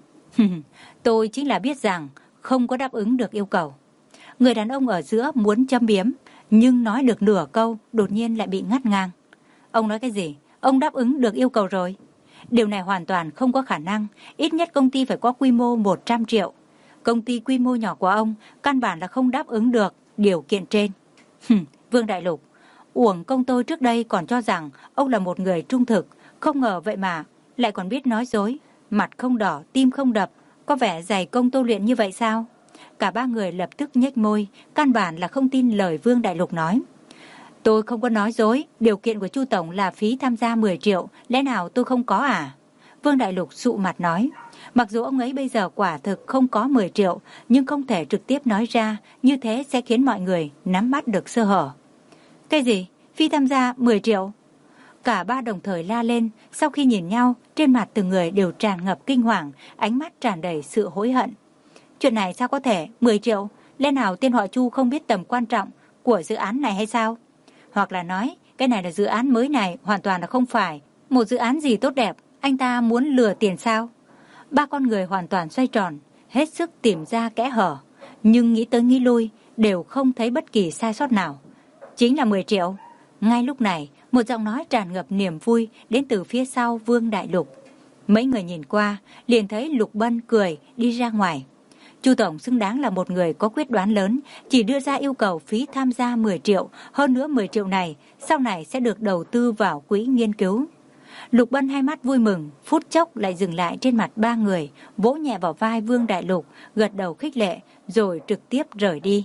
Tôi chính là biết rằng không có đáp ứng được yêu cầu. Người đàn ông ở giữa muốn châm biếm, nhưng nói được nửa câu đột nhiên lại bị ngắt ngang. Ông nói cái gì? Ông đáp ứng được yêu cầu rồi. Điều này hoàn toàn không có khả năng. Ít nhất công ty phải có quy mô một trăm triệu. Công ty quy mô nhỏ của ông căn bản là không đáp ứng được điều kiện trên. Vương Đại Lục, uổng công tôi trước đây còn cho rằng ông là một người trung thực. Không ngờ vậy mà lại còn biết nói dối. Mặt không đỏ, tim không đập. Có vẻ dày công tu luyện như vậy sao? Cả ba người lập tức nhếch môi, căn bản là không tin lời Vương Đại Lục nói. Tôi không có nói dối, điều kiện của Chu Tổng là phí tham gia mười triệu, lẽ nào tôi không có à? Vương Đại Lục sụ mặt nói. Mặc dù ông ấy bây giờ quả thực không có mười triệu, nhưng không thể trực tiếp nói ra, như thế sẽ khiến mọi người nắm bắt được sơ hở. Cái gì? Phí tham gia mười triệu? Cả ba đồng thời la lên, sau khi nhìn nhau, trên mặt từng người đều tràn ngập kinh hoàng, ánh mắt tràn đầy sự hối hận. Chuyện này sao có thể? mười triệu? Lẽ nào tên họ Chu không biết tầm quan trọng của dự án này hay sao? Hoặc là nói, cái này là dự án mới này, hoàn toàn là không phải một dự án gì tốt đẹp, anh ta muốn lừa tiền sao? Ba con người hoàn toàn xoay tròn, hết sức tìm ra kẽ hở. nhưng nghĩ tới nghĩ lui đều không thấy bất kỳ sai sót nào. Chính là mười triệu. Ngay lúc này, một giọng nói tràn ngập niềm vui đến từ phía sau Vương Đại Lục. Mấy người nhìn qua, liền thấy Lục Bân cười đi ra ngoài. Chu tổng xứng đáng là một người có quyết đoán lớn, chỉ đưa ra yêu cầu phí tham gia mười triệu, hơn nữa mười triệu này sau này sẽ được đầu tư vào quỹ nghiên cứu. Lục Bân hai mắt vui mừng, phút chốc lại dừng lại trên mặt ba người, vỗ nhẹ vào vai Vương Đại Lục, gật đầu khích lệ, rồi trực tiếp rời đi.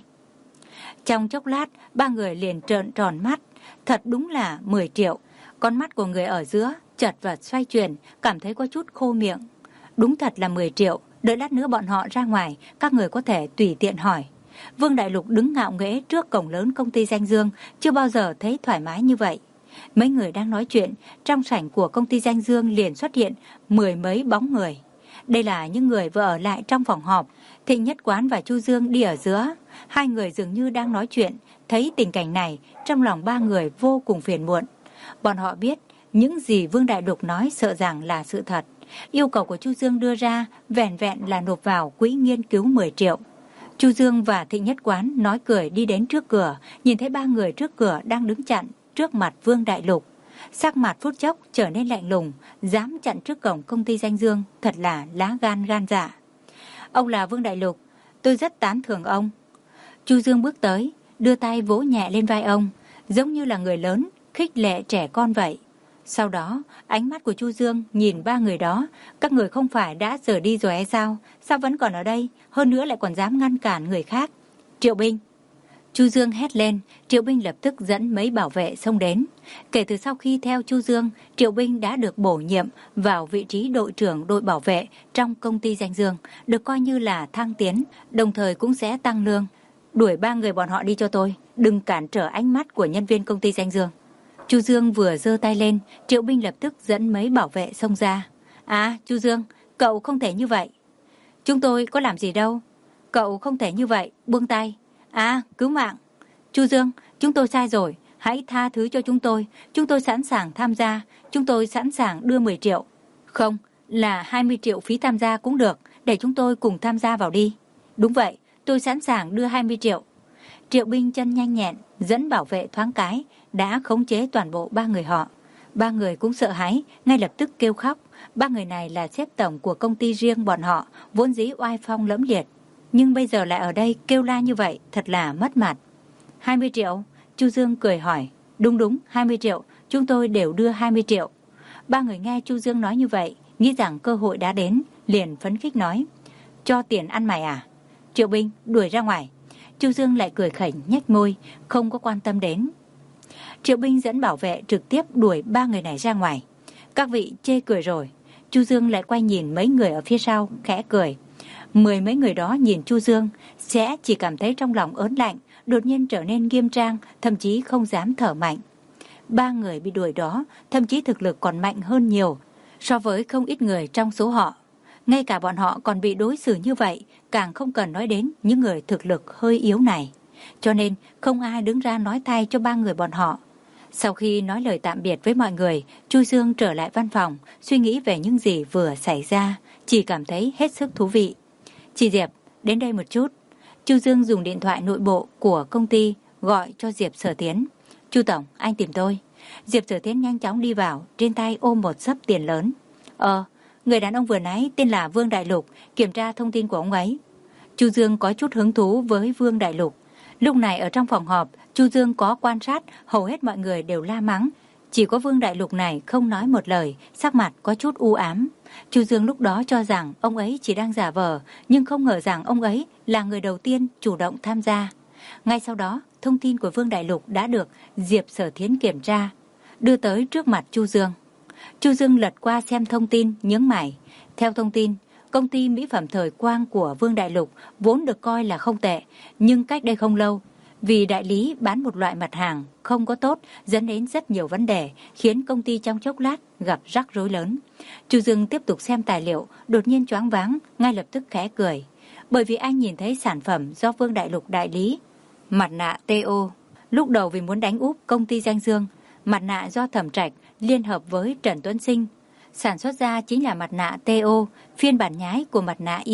Trong chốc lát, ba người liền trợn tròn mắt, thật đúng là mười triệu. Con mắt của người ở giữa chật vật xoay chuyển, cảm thấy có chút khô miệng. Đúng thật là mười triệu, đợi lát nữa bọn họ ra ngoài, các người có thể tùy tiện hỏi. Vương Đại Lục đứng ngạo nghễ trước cổng lớn công ty Danh Dương, chưa bao giờ thấy thoải mái như vậy. Mấy người đang nói chuyện, trong sảnh của công ty Danh Dương liền xuất hiện mười mấy bóng người. Đây là những người vừa ở lại trong phòng họp. Thịnh Nhất Quán và Chu Dương đi ở giữa. Hai người dường như đang nói chuyện. Thấy tình cảnh này, trong lòng ba người vô cùng phiền muộn. Bọn họ biết những gì Vương Đại Lục nói sợ rằng là sự thật. Yêu cầu của Chu Dương đưa ra vẹn vẹn là nộp vào quỹ nghiên cứu mười triệu. Chu Dương và Thịnh Nhất Quán nói cười đi đến trước cửa, nhìn thấy ba người trước cửa đang đứng chặn trước mặt Vương Đại Lục. Sắc mặt phút chốc trở nên lạnh lùng, dám chặn trước cổng công ty Danh Dương, thật là lá gan gan dạ. Ông là Vương Đại Lục, tôi rất tán thưởng ông. Chu Dương bước tới, đưa tay vỗ nhẹ lên vai ông, giống như là người lớn khích lệ trẻ con vậy. Sau đó, ánh mắt của Chu Dương nhìn ba người đó, các người không phải đã rời đi rồi hay sao? Sao vẫn còn ở đây, hơn nữa lại còn dám ngăn cản người khác? Triệu binh. Chu Dương hét lên, Triệu binh lập tức dẫn mấy bảo vệ xông đến. Kể từ sau khi theo Chu Dương, Triệu binh đã được bổ nhiệm vào vị trí đội trưởng đội bảo vệ trong công ty Danh Dương, được coi như là thăng tiến, đồng thời cũng sẽ tăng lương. Đuổi ba người bọn họ đi cho tôi, đừng cản trở ánh mắt của nhân viên công ty Danh Dương. Chu Dương vừa giơ tay lên, Triệu binh lập tức dẫn mấy bảo vệ xông ra. À, Chu Dương, cậu không thể như vậy. Chúng tôi có làm gì đâu. Cậu không thể như vậy, buông tay. À, cứu mạng. Chu Dương, chúng tôi sai rồi, hãy tha thứ cho chúng tôi. Chúng tôi sẵn sàng tham gia, chúng tôi sẵn sàng đưa mười triệu. Không, là hai mươi triệu phí tham gia cũng được, để chúng tôi cùng tham gia vào đi. Đúng vậy, tôi sẵn sàng đưa hai mươi triệu. Triệu binh chân nhanh nhẹn, dẫn bảo vệ thoáng cái, đã khống chế toàn bộ ba người họ. Ba người cũng sợ hãi, ngay lập tức kêu khóc. Ba người này là sếp tổng của công ty riêng bọn họ, vốn dĩ oai phong lẫm liệt. Nhưng bây giờ lại ở đây kêu la như vậy, thật là mất mặt. hai mươi triệu? Chu Dương cười hỏi. Đúng đúng, hai mươi triệu, chúng tôi đều đưa hai mươi triệu. Ba người nghe Chu Dương nói như vậy, nghĩ rằng cơ hội đã đến, liền phấn khích nói. Cho tiền ăn mày à? Triệu binh, đuổi ra ngoài. Chu Dương lại cười khẩy nhếch môi, không có quan tâm đến. Triệu binh dẫn bảo vệ trực tiếp đuổi ba người này ra ngoài. Các vị chê cười rồi. Chu Dương lại quay nhìn mấy người ở phía sau, khẽ cười. Mười mấy người đó nhìn Chu Dương, sẽ chỉ cảm thấy trong lòng ớn lạnh, đột nhiên trở nên nghiêm trang, thậm chí không dám thở mạnh. Ba người bị đuổi đó, thậm chí thực lực còn mạnh hơn nhiều, so với không ít người trong số họ. Ngay cả bọn họ còn bị đối xử như vậy, càng không cần nói đến những người thực lực hơi yếu này. Cho nên không ai đứng ra nói thay cho ba người bọn họ. Sau khi nói lời tạm biệt với mọi người, Chu Dương trở lại văn phòng, suy nghĩ về những gì vừa xảy ra, chỉ cảm thấy hết sức thú vị. Chị Diệp, đến đây một chút. Chu Dương dùng điện thoại nội bộ của công ty gọi cho Diệp Sở Tiến. Chu tổng, anh tìm tôi. Diệp Sở Tiến nhanh chóng đi vào, trên tay ôm một xấp tiền lớn. Ờ, người đàn ông vừa nãy tên là Vương Đại Lục, kiểm tra thông tin của ông ấy. Chu Dương có chút hứng thú với Vương Đại Lục. Lúc này ở trong phòng họp, Chu Dương có quan sát, hầu hết mọi người đều la mắng. Chỉ có Vương Đại Lục này không nói một lời, sắc mặt có chút u ám. Chu Dương lúc đó cho rằng ông ấy chỉ đang giả vờ, nhưng không ngờ rằng ông ấy là người đầu tiên chủ động tham gia. Ngay sau đó, thông tin của Vương Đại Lục đã được Diệp Sở Thiến kiểm tra, đưa tới trước mặt Chu Dương. Chu Dương lật qua xem thông tin, nhướng mày. Theo thông tin, công ty mỹ phẩm thời quang của Vương Đại Lục vốn được coi là không tệ, nhưng cách đây không lâu, vì đại lý bán một loại mặt hàng không có tốt dẫn đến rất nhiều vấn đề, khiến công ty trong chốc lát gặp rắc rối lớn. Chu Dương tiếp tục xem tài liệu, đột nhiên choáng váng, ngay lập tức khẽ cười. Bởi vì anh nhìn thấy sản phẩm do Vương Đại Lục đại lý, mặt nạ tê o. Lúc đầu vì muốn đánh úp công ty Danh Dương, mặt nạ do Thẩm Trạch liên hợp với Trần Tuấn Sinh sản xuất ra chính là mặt nạ tê o, phiên bản nhái của mặt nạ i o.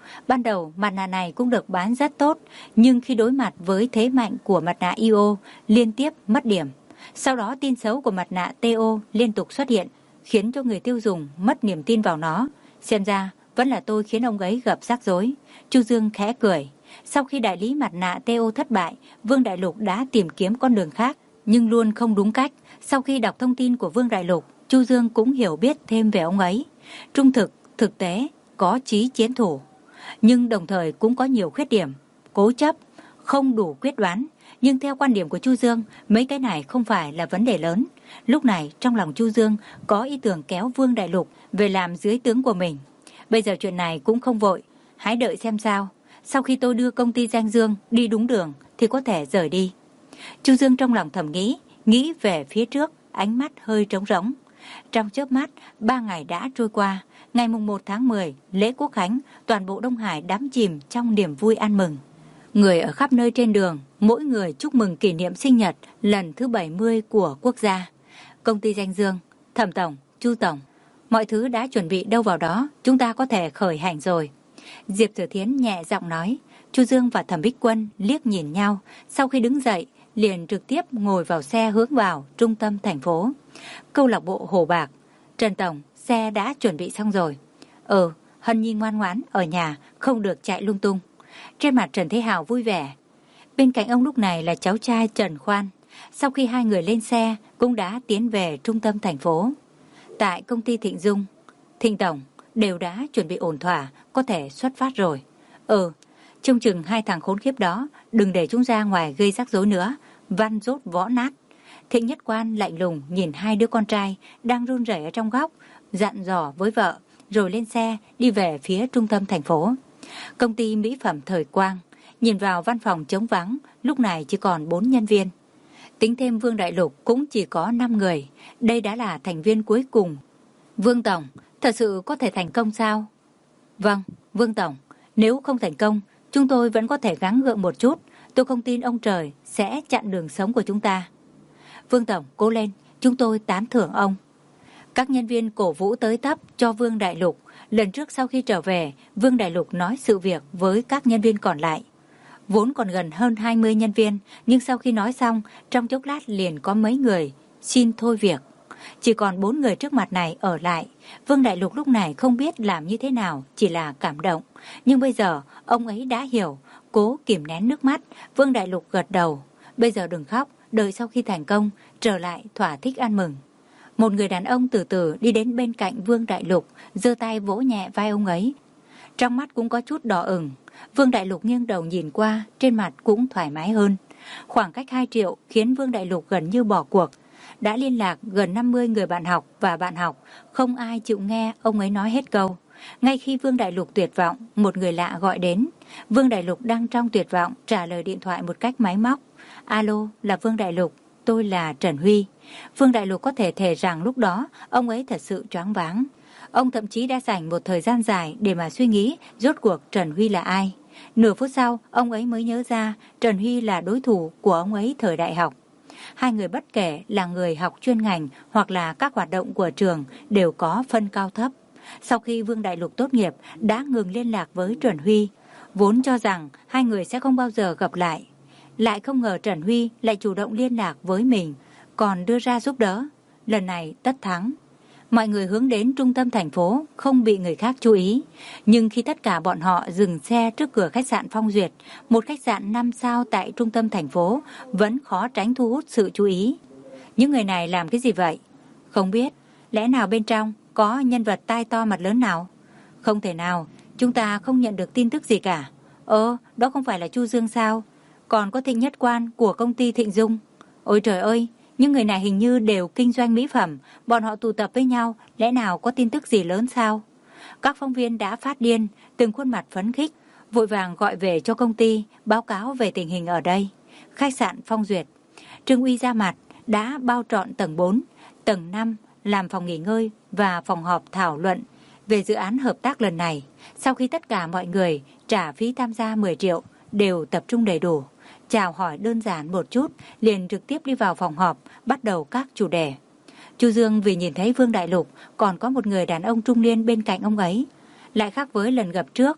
Ban đầu mặt nạ này cũng được bán rất tốt, nhưng khi đối mặt với thế mạnh của mặt nạ i o liên tiếp mất điểm. Sau đó tin xấu của mặt nạ tê o liên tục xuất hiện, khiến cho người tiêu dùng mất niềm tin vào nó. Xem ra vẫn là tôi khiến ông ấy gặp rắc rối. Chu Dương khẽ cười. Sau khi đại lý mặt nạ tê o thất bại, Vương Đại Lục đã tìm kiếm con đường khác, nhưng luôn không đúng cách. Sau khi đọc thông tin của Vương Đại Lục, Chu Dương cũng hiểu biết thêm về ông ấy. Trung thực, thực tế, có chí chiến thủ, nhưng đồng thời cũng có nhiều khuyết điểm, cố chấp, không đủ quyết đoán. Nhưng theo quan điểm của Chu Dương, mấy cái này không phải là vấn đề lớn. Lúc này trong lòng Chu Dương có ý tưởng kéo Vương Đại Lục về làm dưới tướng của mình. Bây giờ chuyện này cũng không vội, hãy đợi xem sao. Sau khi tôi đưa công ty Giang Dương đi đúng đường thì có thể rời đi. Chu Dương trong lòng thầm nghĩ, nghĩ về phía trước, ánh mắt hơi trống rỗng. Trong chớp mắt, ba ngày đã trôi qua. Ngày mùng một tháng mười, lễ Quốc khánh, toàn bộ Đông Hải đắm chìm trong niềm vui ăn mừng. Người ở khắp nơi trên đường, mỗi người chúc mừng kỷ niệm sinh nhật lần thứ bảy mươi của quốc gia. Công ty Giang Dương, Thẩm Tổng, Chu Tổng, mọi thứ đã chuẩn bị đâu vào đó, chúng ta có thể khởi hành rồi. Diệp Sở Thiến nhẹ giọng nói. Chu Dương và Thẩm Bích Quân liếc nhìn nhau, sau khi đứng dậy, liền trực tiếp ngồi vào xe hướng vào trung tâm thành phố. Câu lạc bộ Hồ Bạc. Trần Tổng, xe đã chuẩn bị xong rồi. Ừ, Hân Nhi ngoan ngoãn ở nhà, không được chạy lung tung. Trên mặt Trần Thế Hào vui vẻ. Bên cạnh ông lúc này là cháu trai Trần Khoan. Sau khi hai người lên xe, cũng đã tiến về trung tâm thành phố. Tại công ty Thịnh Dung, Thịnh Tổng đều đã chuẩn bị ổn thỏa, có thể xuất phát rồi. Ừ, trông chừng hai thằng khốn khiếp đó, đừng để chúng ra ngoài gây rắc rối nữa, văn rốt võ nát. Thịnh Nhất Quan lạnh lùng nhìn hai đứa con trai đang run rẩy ở trong góc, dặn dò với vợ, rồi lên xe đi về phía trung tâm thành phố. Công ty mỹ phẩm Thời Quang, nhìn vào văn phòng trống vắng, lúc này chỉ còn bốn nhân viên. Tính thêm Vương Đại Lục cũng chỉ có năm người, đây đã là thành viên cuối cùng. Vương Tổng, thật sự có thể thành công sao? Vâng, Vương Tổng, nếu không thành công, chúng tôi vẫn có thể gắng gượng một chút, tôi không tin ông trời sẽ chặn đường sống của chúng ta. Vương Tổng, cố lên, chúng tôi tán thưởng ông. Các nhân viên cổ vũ tới tấp cho Vương Đại Lục. Lần trước sau khi trở về, Vương Đại Lục nói sự việc với các nhân viên còn lại. Vốn còn gần hơn hai mươi nhân viên, nhưng sau khi nói xong, trong chốc lát liền có mấy người xin thôi việc. Chỉ còn bốn người trước mặt này ở lại. Vương Đại Lục lúc này không biết làm như thế nào, chỉ là cảm động. Nhưng bây giờ, ông ấy đã hiểu, cố kìm nén nước mắt. Vương Đại Lục gật đầu. Bây giờ đừng khóc, đợi sau khi thành công, trở lại thỏa thích ăn mừng. Một người đàn ông từ từ đi đến bên cạnh Vương Đại Lục, giơ tay vỗ nhẹ vai ông ấy. Trong mắt cũng có chút đỏ ửng. Vương Đại Lục nghiêng đầu nhìn qua, trên mặt cũng thoải mái hơn. Khoảng cách hai triệu khiến Vương Đại Lục gần như bỏ cuộc. Đã liên lạc gần năm mươi người bạn học và bạn học, không ai chịu nghe ông ấy nói hết câu. Ngay khi Vương Đại Lục tuyệt vọng, một người lạ gọi đến. Vương Đại Lục đang trong tuyệt vọng trả lời điện thoại một cách máy móc. Alo, là Vương Đại Lục, tôi là Trần Huy. Vương Đại Lục có thể thề rằng lúc đó ông ấy thật sự choáng váng. Ông thậm chí đã dành một thời gian dài để mà suy nghĩ rốt cuộc Trần Huy là ai. Nửa phút sau, ông ấy mới nhớ ra Trần Huy là đối thủ của ông ấy thời đại học. Hai người bất kể là người học chuyên ngành hoặc là các hoạt động của trường đều có phân cao thấp. Sau khi Vương Đại Lục tốt nghiệp đã ngừng liên lạc với Trần Huy, vốn cho rằng hai người sẽ không bao giờ gặp lại. Lại không ngờ Trần Huy lại chủ động liên lạc với mình, còn đưa ra giúp đỡ. Lần này tất thắng. Mọi người hướng đến trung tâm thành phố, không bị người khác chú ý. Nhưng khi tất cả bọn họ dừng xe trước cửa khách sạn Phong Duyệt, một khách sạn năm sao tại trung tâm thành phố, vẫn khó tránh thu hút sự chú ý. Những người này làm cái gì vậy? Không biết. Lẽ nào bên trong có nhân vật tai to mặt lớn nào? Không thể nào, chúng ta không nhận được tin tức gì cả. Ơ, đó không phải là Chu Dương sao? Còn có Thịnh Nhất Quan của công ty Thịnh Dung. Ôi trời ơi, những người này hình như đều kinh doanh mỹ phẩm, bọn họ tụ tập với nhau, lẽ nào có tin tức gì lớn sao? Các phóng viên đã phát điên, từng khuôn mặt phấn khích, vội vàng gọi về cho công ty, báo cáo về tình hình ở đây. Khách sạn Phong Duyệt. Trương Uy ra mặt, đã bao trọn tầng bốn, tầng năm làm phòng nghỉ ngơi và phòng họp thảo luận về dự án hợp tác lần này. Sau khi tất cả mọi người trả phí tham gia mười triệu, đều tập trung đầy đủ, chào hỏi đơn giản một chút, liền trực tiếp đi vào phòng họp, bắt đầu các chủ đề. Chu Dương vì nhìn thấy Vương Đại Lục, còn có một người đàn ông trung niên bên cạnh ông ấy. Lại khác với lần gặp trước,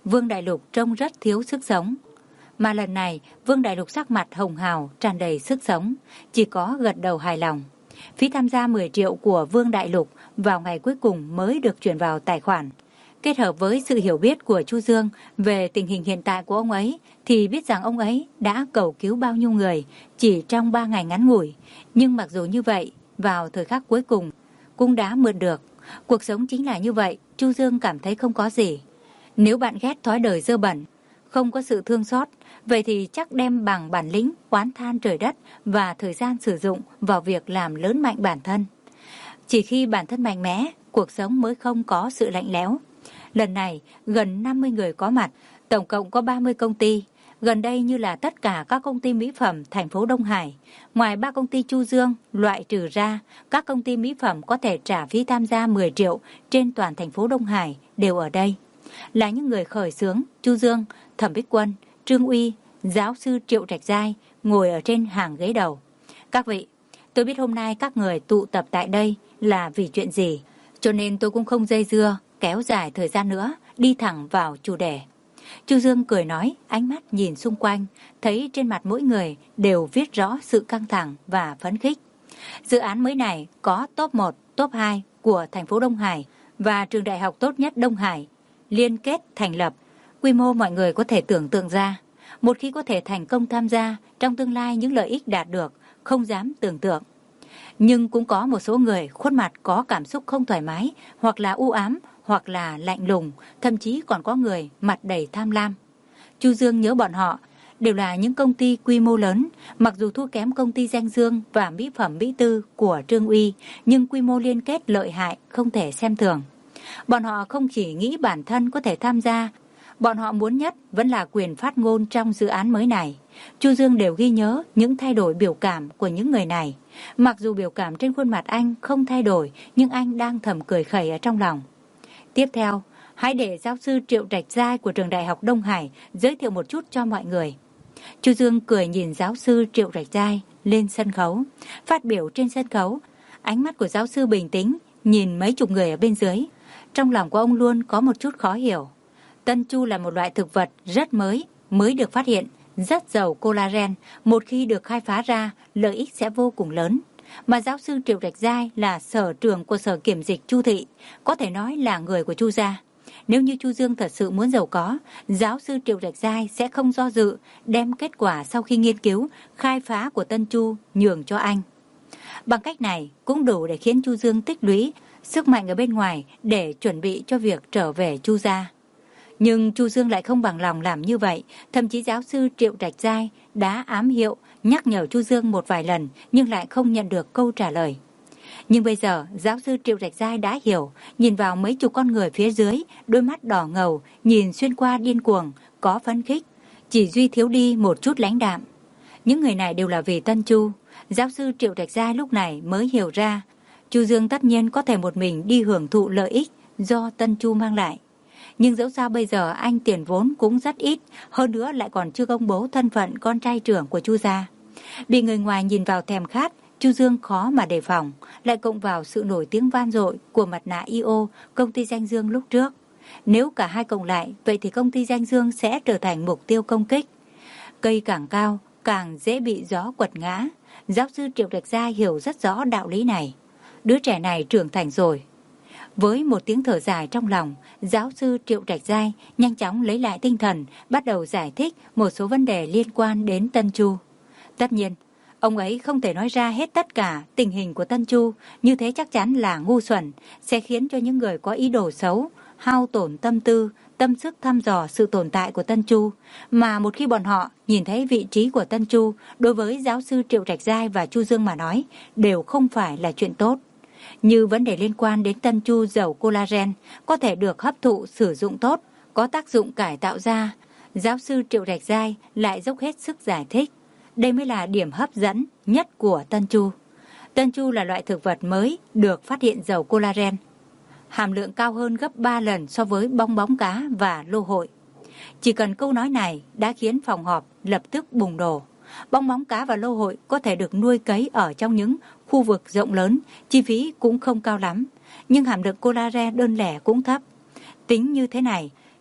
Vương Đại Lục trông rất thiếu sức sống. Mà lần này, Vương Đại Lục sắc mặt hồng hào, tràn đầy sức sống, chỉ có gật đầu hài lòng. Phí tham gia mười triệu của Vương Đại Lục vào ngày cuối cùng mới được chuyển vào tài khoản. Kết hợp với sự hiểu biết của Chu Dương về tình hình hiện tại của ông ấy, thì biết rằng ông ấy đã cầu cứu bao nhiêu người chỉ trong ba ngày ngắn ngủi. Nhưng mặc dù như vậy, vào thời khắc cuối cùng cũng đã mượn được. Cuộc sống chính là như vậy, Chu Dương cảm thấy không có gì. Nếu bạn ghét thói đời dơ bẩn, không có sự thương xót, vậy thì chắc đem bằng bản lĩnh, oán than trời đất và thời gian sử dụng vào việc làm lớn mạnh bản thân. Chỉ khi bản thân mạnh mẽ, cuộc sống mới không có sự lạnh lẽo. Lần này, gần năm mươi người có mặt, tổng cộng có ba mươi công ty. Gần đây như là tất cả các công ty mỹ phẩm thành phố Đông Hải. Ngoài ba công ty Chu Dương loại trừ ra, các công ty mỹ phẩm có thể trả phí tham gia mười triệu trên toàn thành phố Đông Hải đều ở đây. Là những người khởi xướng, Chu Dương, Thẩm Bích Quân, Trương Uy, giáo sư Triệu Trạch Giai ngồi ở trên hàng ghế đầu. Các vị, tôi biết hôm nay các người tụ tập tại đây là vì chuyện gì, cho nên tôi cũng không dây dưa, kéo dài thời gian nữa, đi thẳng vào chủ đề. Chu Dương cười nói, ánh mắt nhìn xung quanh, thấy trên mặt mỗi người đều viết rõ sự căng thẳng và phấn khích. Dự án mới này có top một, top hai của thành phố Đông Hải và trường đại học tốt nhất Đông Hải liên kết thành lập. Quy mô mọi người có thể tưởng tượng ra. Một khi có thể thành công tham gia, trong tương lai những lợi ích đạt được không dám tưởng tượng. Nhưng cũng có một số người khuôn mặt có cảm xúc không thoải mái, hoặc là u ám, hoặc là lạnh lùng, thậm chí còn có người mặt đầy tham lam. Chu Dương nhớ bọn họ đều là những công ty quy mô lớn, mặc dù thua kém công ty Danh Dương và mỹ phẩm Mỹ Tư của Trương Uy, nhưng quy mô liên kết lợi hại không thể xem thường. Bọn họ không chỉ nghĩ bản thân có thể tham gia, bọn họ muốn nhất vẫn là quyền phát ngôn trong dự án mới này. Chu Dương đều ghi nhớ những thay đổi biểu cảm của những người này. Mặc dù biểu cảm trên khuôn mặt anh không thay đổi, nhưng anh đang thầm cười khẩy ở trong lòng. Tiếp theo, hãy để giáo sư Triệu Trạch Giai của trường đại học Đông Hải giới thiệu một chút cho mọi người. Chu Dương cười nhìn giáo sư Triệu Trạch Giai lên sân khấu. Phát biểu trên sân khấu, ánh mắt của giáo sư bình tĩnh, nhìn mấy chục người ở bên dưới. Trong lòng của ông luôn có một chút khó hiểu. Tân chu là một loại thực vật rất mới, mới được phát hiện, rất giàu collagen. Một khi được khai phá ra, lợi ích sẽ vô cùng lớn. Mà giáo sư Triệu Trạch Giai là sở trưởng của sở kiểm dịch Chu Thị, có thể nói là người của Chu gia. Nếu như Chu Dương thật sự muốn giàu có, giáo sư Triệu Trạch Giai sẽ không do dự đem kết quả sau khi nghiên cứu, khai phá của Tân Chu nhường cho anh. Bằng cách này cũng đủ để khiến Chu Dương tích lũy sức mạnh ở bên ngoài để chuẩn bị cho việc trở về Chu gia. Nhưng Chu Dương lại không bằng lòng làm như vậy, thậm chí giáo sư Triệu Trạch Giai đã ám hiệu nhắc nhở Chu Dương một vài lần nhưng lại không nhận được câu trả lời. Nhưng bây giờ giáo sư Triệu Trạch Giai đã hiểu, nhìn vào mấy chục con người phía dưới, đôi mắt đỏ ngầu, nhìn xuyên qua điên cuồng, có phấn khích, chỉ duy thiếu đi một chút lãnh đạm. Những người này đều là vì Tân Chu. Giáo sư Triệu Trạch Giai lúc này mới hiểu ra, Chu Dương tất nhiên có thể một mình đi hưởng thụ lợi ích do Tân Chu mang lại. Nhưng dẫu sao bây giờ anh tiền vốn cũng rất ít, hơn nữa lại còn chưa công bố thân phận con trai trưởng của Chu gia. Bị người ngoài nhìn vào thèm khát, Chu Dương khó mà đề phòng, lại cộng vào sự nổi tiếng vang dội của mặt nạ i ô, công ty Danh Dương lúc trước. Nếu cả hai cộng lại, vậy thì công ty Danh Dương sẽ trở thành mục tiêu công kích. Cây càng cao, càng dễ bị gió quật ngã. Giáo sư Triệu Trạch Giai hiểu rất rõ đạo lý này. Đứa trẻ này trưởng thành rồi. Với một tiếng thở dài trong lòng, giáo sư Triệu Trạch Giai nhanh chóng lấy lại tinh thần, bắt đầu giải thích một số vấn đề liên quan đến Tân Chu. Tất nhiên, ông ấy không thể nói ra hết tất cả tình hình của Tân Chu, như thế chắc chắn là ngu xuẩn, sẽ khiến cho những người có ý đồ xấu, hao tổn tâm tư, tâm sức thăm dò sự tồn tại của Tân Chu. Mà một khi bọn họ nhìn thấy vị trí của Tân Chu, đối với giáo sư Triệu Trạch Giai và Chu Dương mà nói, đều không phải là chuyện tốt. Như vấn đề liên quan đến Tân Chu giàu collagen, có thể được hấp thụ sử dụng tốt, có tác dụng cải tạo da. Giáo sư Triệu Trạch Giai lại dốc hết sức giải thích. Đây mới là điểm hấp dẫn nhất của Tân Chu. Tân Chu là loại thực vật mới được phát hiện giàu collagen, hàm lượng cao hơn gấp ba lần so với bong bóng cá và lô hội. Chỉ cần câu nói này đã khiến phòng họp lập tức bùng nổ. Bong bóng cá và lô hội có thể được nuôi cấy ở trong những khu vực rộng lớn, chi phí cũng không cao lắm, nhưng hàm lượng collagen đơn lẻ cũng thấp. Tính như thế này,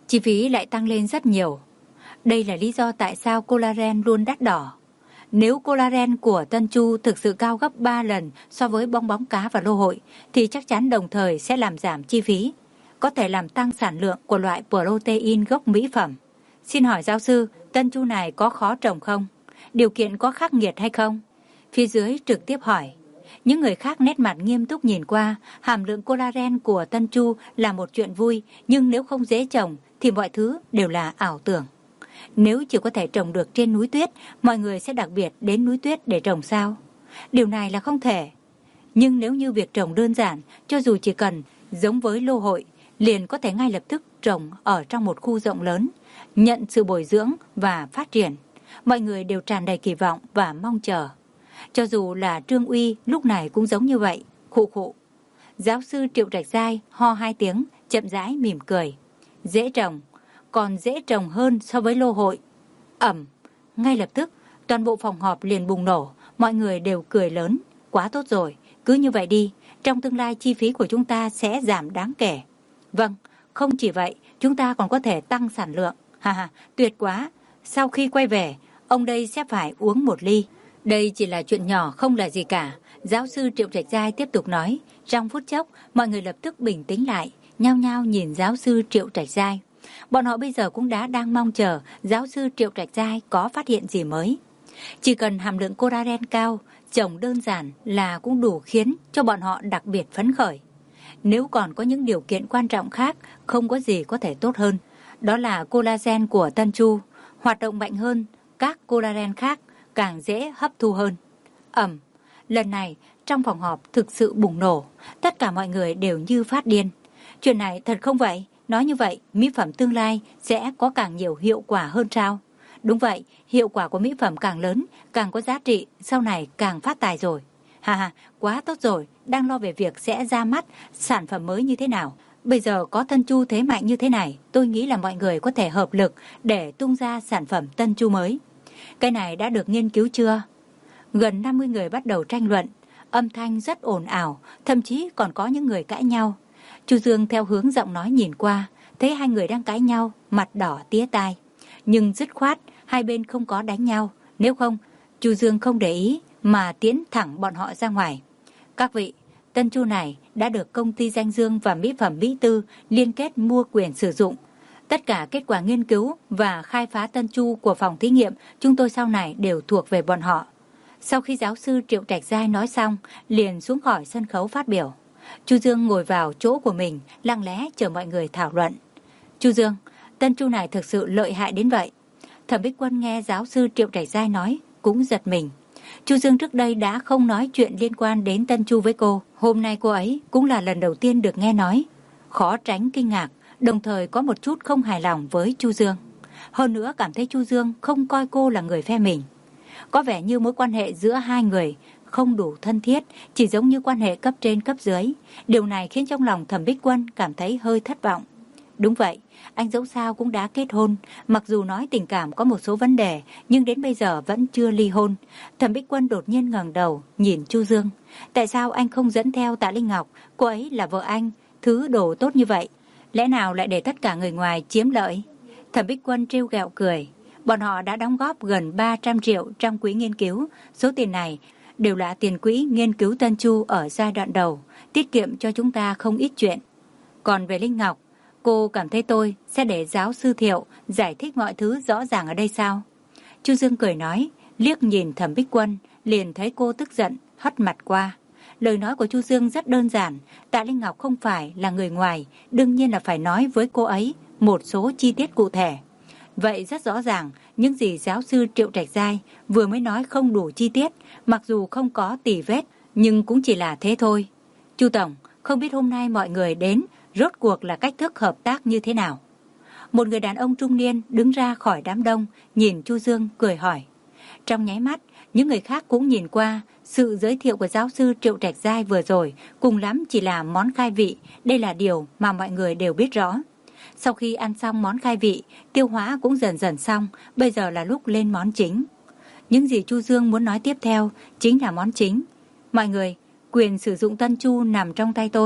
chi phí lại tăng lên rất nhiều. Đây là lý do tại sao collagen luôn đắt đỏ. Nếu collagen của Tân Chu thực sự cao gấp ba lần so với bong bóng cá và lô hội, thì chắc chắn đồng thời sẽ làm giảm chi phí, có thể làm tăng sản lượng của loại protein gốc mỹ phẩm. Xin hỏi giáo sư, Tân Chu này có khó trồng không? Điều kiện có khắc nghiệt hay không? Phía dưới trực tiếp hỏi. Những người khác nét mặt nghiêm túc nhìn qua, hàm lượng collagen của Tân Chu là một chuyện vui, nhưng nếu không dễ trồng thì mọi thứ đều là ảo tưởng. Nếu chỉ có thể trồng được trên núi tuyết, mọi người sẽ đặc biệt đến núi tuyết để trồng sao? Điều này là không thể. Nhưng nếu như việc trồng đơn giản, cho dù chỉ cần giống với lô hội, liền có thể ngay lập tức trồng ở trong một khu rộng lớn, nhận sự bồi dưỡng và phát triển. Mọi người đều tràn đầy kỳ vọng và mong chờ. Cho dù là Trương Uy lúc này cũng giống như vậy, khụ khụ. Giáo sư Triệu Trạch Giai ho hai tiếng, chậm rãi mỉm cười. Dễ trồng, còn dễ trồng hơn so với lô hội. Ẩm, ngay lập tức, toàn bộ phòng họp liền bùng nổ, mọi người đều cười lớn. Quá tốt rồi, cứ như vậy đi, trong tương lai chi phí của chúng ta sẽ giảm đáng kể. Vâng, không chỉ vậy, chúng ta còn có thể tăng sản lượng. Ha ha, tuyệt quá, sau khi quay về, ông đây sẽ phải uống một ly. Đây chỉ là chuyện nhỏ, không là gì cả. Giáo sư Triệu Trạch Giai tiếp tục nói. Trong phút chốc, mọi người lập tức bình tĩnh lại, nhao nhao nhìn giáo sư Triệu Trạch Giai. Bọn họ bây giờ cũng đã đang mong chờ giáo sư Triệu Trạch Giai có phát hiện gì mới. Chỉ cần hàm lượng collagen cao, trồng đơn giản là cũng đủ khiến cho bọn họ đặc biệt phấn khởi. Nếu còn có những điều kiện quan trọng khác, không có gì có thể tốt hơn. Đó là collagen của Tân Chu, hoạt động mạnh hơn, các collagen khác càng dễ hấp thu hơn. Ẩm, lần này trong phòng họp thực sự bùng nổ, tất cả mọi người đều như phát điên. Chuyện này thật không vậy? Nói như vậy, mỹ phẩm tương lai sẽ có càng nhiều hiệu quả hơn sao? Đúng vậy, hiệu quả của mỹ phẩm càng lớn, càng có giá trị, sau này càng phát tài rồi. Ha ha, quá tốt rồi, đang lo về việc sẽ ra mắt sản phẩm mới như thế nào. Bây giờ có Tân Chu thế mạnh như thế này, tôi nghĩ là mọi người có thể hợp lực để tung ra sản phẩm Tân Chu mới. Cái này đã được nghiên cứu chưa? Gần năm mươi người bắt đầu tranh luận, âm thanh rất ồn ào, thậm chí còn có những người cãi nhau. Chu Dương theo hướng giọng nói nhìn qua, thấy hai người đang cãi nhau, mặt đỏ tía tai. Nhưng dứt khoát, hai bên không có đánh nhau, nếu không, Chu Dương không để ý mà tiến thẳng bọn họ ra ngoài. Các vị, Tân Chu này đã được công ty Danh Dương và Mỹ phẩm Mỹ Tư liên kết mua quyền sử dụng. Tất cả kết quả nghiên cứu và khai phá Tân Chu của phòng thí nghiệm chúng tôi sau này đều thuộc về bọn họ. Sau khi giáo sư Triệu Trạch Giai nói xong, liền xuống khỏi sân khấu phát biểu. Chu Dương ngồi vào chỗ của mình, lặng lẽ chờ mọi người thảo luận. Chu Dương, Tân Chu này thực sự lợi hại đến vậy. Thẩm Bích Quân nghe giáo sư Triệu Trạch Giai nói, cũng giật mình. Chu Dương trước đây đã không nói chuyện liên quan đến Tân Chu với cô. Hôm nay cô ấy cũng là lần đầu tiên được nghe nói. Khó tránh kinh ngạc, đồng thời có một chút không hài lòng với Chu Dương. Hơn nữa cảm thấy Chu Dương không coi cô là người phe mình. Có vẻ như mối quan hệ giữa hai người không đủ thân thiết, chỉ giống như quan hệ cấp trên cấp dưới. Điều này khiến trong lòng Thẩm Bích Quân cảm thấy hơi thất vọng. Đúng vậy, anh dẫu sao cũng đã kết hôn, mặc dù nói tình cảm có một số vấn đề, nhưng đến bây giờ vẫn chưa ly hôn. Thẩm Bích Quân đột nhiên ngẩng đầu, nhìn Chu Dương. Tại sao anh không dẫn theo Tạ Linh Ngọc, cô ấy là vợ anh, thứ đồ tốt như vậy? Lẽ nào lại để tất cả người ngoài chiếm lợi? Thẩm Bích Quân trêu ghẹo cười. Bọn họ đã đóng góp gần ba trăm triệu trong quỹ nghiên cứu. Số tiền này đều là tiền quỹ nghiên cứu Tân Chu ở giai đoạn đầu, tiết kiệm cho chúng ta không ít chuyện. Còn về Linh Ngọc, cô cảm thấy tôi sẽ để giáo sư Thiệu giải thích mọi thứ rõ ràng ở đây sao? Chu Dương cười nói, liếc nhìn Thẩm Bích Quân, liền thấy cô tức giận, hất mặt qua. Lời nói của Chu Dương rất đơn giản, Tạ Linh Ngọc không phải là người ngoài, đương nhiên là phải nói với cô ấy một số chi tiết cụ thể. Vậy rất rõ ràng, những gì giáo sư Triệu Trạch Giai vừa mới nói không đủ chi tiết, mặc dù không có tì vết, nhưng cũng chỉ là thế thôi. Chu Tổng, không biết hôm nay mọi người đến, rốt cuộc là cách thức hợp tác như thế nào? Một người đàn ông trung niên đứng ra khỏi đám đông, nhìn Chu Dương cười hỏi. Trong nháy mắt, những người khác cũng nhìn qua, sự giới thiệu của giáo sư Triệu Trạch Giai vừa rồi, cùng lắm chỉ là món khai vị, đây là điều mà mọi người đều biết rõ. Sau khi ăn xong món khai vị, tiêu hóa cũng dần dần xong, bây giờ là lúc lên món chính. Những gì Chu Dương muốn nói tiếp theo chính là món chính. Mọi người, quyền sử dụng Tân Chu nằm trong tay tôi.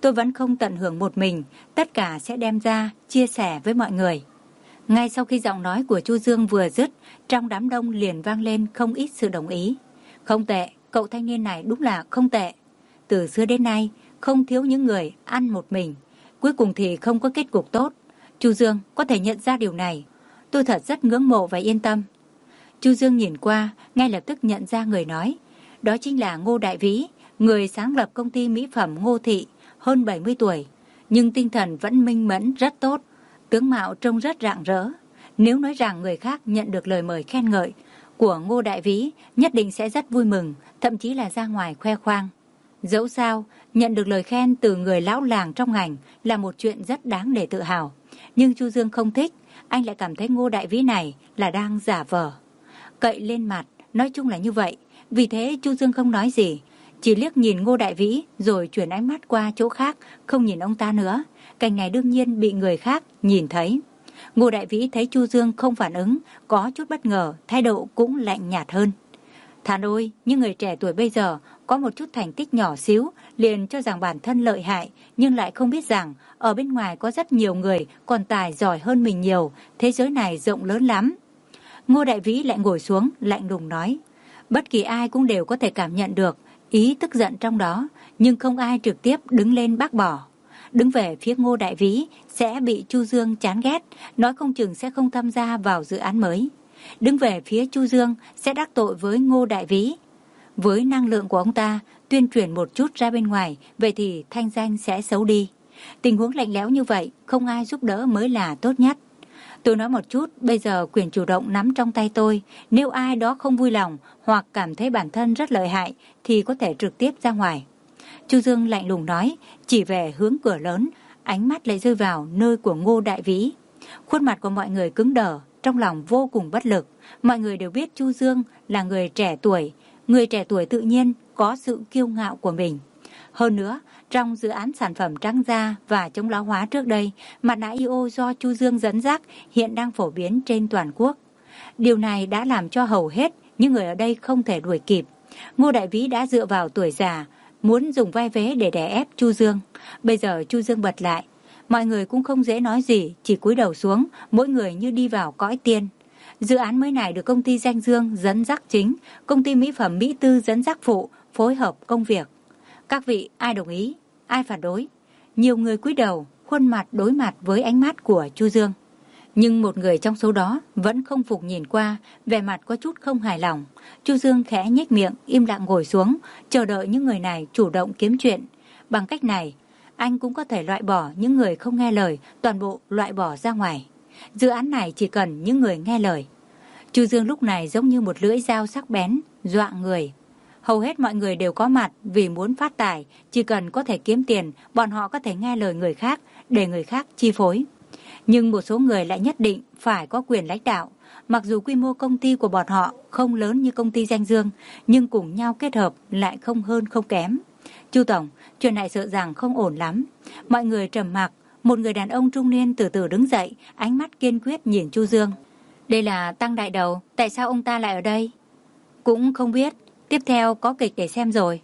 tôi vẫn không tận hưởng một mình, tất cả sẽ đem ra chia sẻ với mọi người. Ngay sau khi giọng nói của Chu Dương vừa dứt, trong đám đông liền vang lên không ít sự đồng ý. Không tệ, cậu thanh niên này đúng là không tệ. Từ xưa đến nay, không thiếu những người ăn một mình, cuối cùng thì không có kết cục tốt. Chu Dương có thể nhận ra điều này, tôi thật rất ngưỡng mộ và yên tâm. Chu Dương nhìn qua, ngay lập tức nhận ra người nói. Đó chính là Ngô Đại Vĩ, người sáng lập công ty mỹ phẩm Ngô Thị, hơn bảy mươi tuổi, nhưng tinh thần vẫn minh mẫn rất tốt, tướng mạo trông rất rạng rỡ. Nếu nói rằng người khác nhận được lời mời khen ngợi của Ngô Đại Vĩ, nhất định sẽ rất vui mừng, thậm chí là ra ngoài khoe khoang. Dẫu sao, nhận được lời khen từ người lão làng trong ngành là một chuyện rất đáng để tự hào. Nhưng Chu Dương không thích, anh lại cảm thấy Ngô Đại Vĩ này là đang giả vờ. Cậy lên mặt, nói chung là như vậy. Vì thế Chu Dương không nói gì, chỉ liếc nhìn Ngô Đại Vĩ rồi chuyển ánh mắt qua chỗ khác, không nhìn ông ta nữa. Cảnh này đương nhiên bị người khác nhìn thấy. Ngô Đại Vĩ thấy Chu Dương không phản ứng, có chút bất ngờ, thái độ cũng lạnh nhạt hơn. Thàn ôi, những người trẻ tuổi bây giờ có một chút thành tích nhỏ xíu, liền cho rằng bản thân lợi hại, nhưng lại không biết rằng ở bên ngoài có rất nhiều người còn tài giỏi hơn mình nhiều, thế giới này rộng lớn lắm. Ngô Đại Vĩ lại ngồi xuống, lạnh lùng nói. Bất kỳ ai cũng đều có thể cảm nhận được ý tức giận trong đó, nhưng không ai trực tiếp đứng lên bác bỏ. Đứng về phía Ngô Đại Vĩ sẽ bị Chu Dương chán ghét, nói không chừng sẽ không tham gia vào dự án mới. Đứng về phía Chu Dương sẽ đắc tội với Ngô Đại Vĩ. Với năng lượng của ông ta, tuyên truyền một chút ra bên ngoài, vậy thì thanh danh sẽ xấu đi. Tình huống lạnh lẽo như vậy, không ai giúp đỡ mới là tốt nhất. Tôi nói một chút, bây giờ quyền chủ động nắm trong tay tôi. Nếu ai đó không vui lòng hoặc cảm thấy bản thân rất lợi hại thì có thể trực tiếp ra ngoài. Chu Dương lạnh lùng nói, chỉ về hướng cửa lớn, ánh mắt lại rơi vào nơi của Ngô Đại Vĩ. Khuôn mặt của mọi người cứng đờ, trong lòng vô cùng bất lực. Mọi người đều biết Chu Dương là người trẻ tuổi, người trẻ tuổi tự nhiên có sự kiêu ngạo của mình. Hơn nữa, trong dự án sản phẩm trắng da và chống lão hóa trước đây, mặt nạ i ô do Chu Dương dẫn dắt hiện đang phổ biến trên toàn quốc. Điều này đã làm cho hầu hết những người ở đây không thể đuổi kịp. Ngô Đại Vĩ đã dựa vào tuổi già, muốn dùng vai vế để đè ép Chu Dương. Bây giờ Chu Dương bật lại, mọi người cũng không dễ nói gì, chỉ cúi đầu xuống, mỗi người như đi vào cõi tiên. Dự án mới này được công ty Danh Dương dẫn dắt chính, công ty mỹ phẩm Mỹ Tư dẫn dắt phụ, phối hợp công việc. Các vị ai đồng ý, ai phản đối? Nhiều người cúi đầu, khuôn mặt đối mặt với ánh mắt của Chu Dương. Nhưng một người trong số đó vẫn không phục nhìn qua, vẻ mặt có chút không hài lòng. Chu Dương khẽ nhếch miệng, im lặng ngồi xuống, chờ đợi những người này chủ động kiếm chuyện. Bằng cách này, anh cũng có thể loại bỏ những người không nghe lời, toàn bộ loại bỏ ra ngoài. Dự án này chỉ cần những người nghe lời. Chu Dương lúc này giống như một lưỡi dao sắc bén, dọa người. Hầu hết mọi người đều có mặt vì muốn phát tài, chỉ cần có thể kiếm tiền, bọn họ có thể nghe lời người khác, để người khác chi phối. Nhưng một số người lại nhất định phải có quyền lãnh đạo. Mặc dù quy mô công ty của bọn họ không lớn như công ty Danh Dương, nhưng cùng nhau kết hợp lại không hơn không kém. Chu Tổng, chuyện này sợ rằng không ổn lắm. Mọi người trầm mặc, một người đàn ông trung niên từ từ đứng dậy, ánh mắt kiên quyết nhìn Chu Dương. Đây là Tăng Đại Đầu, tại sao ông ta lại ở đây? Cũng không biết, tiếp theo có kịch để xem rồi.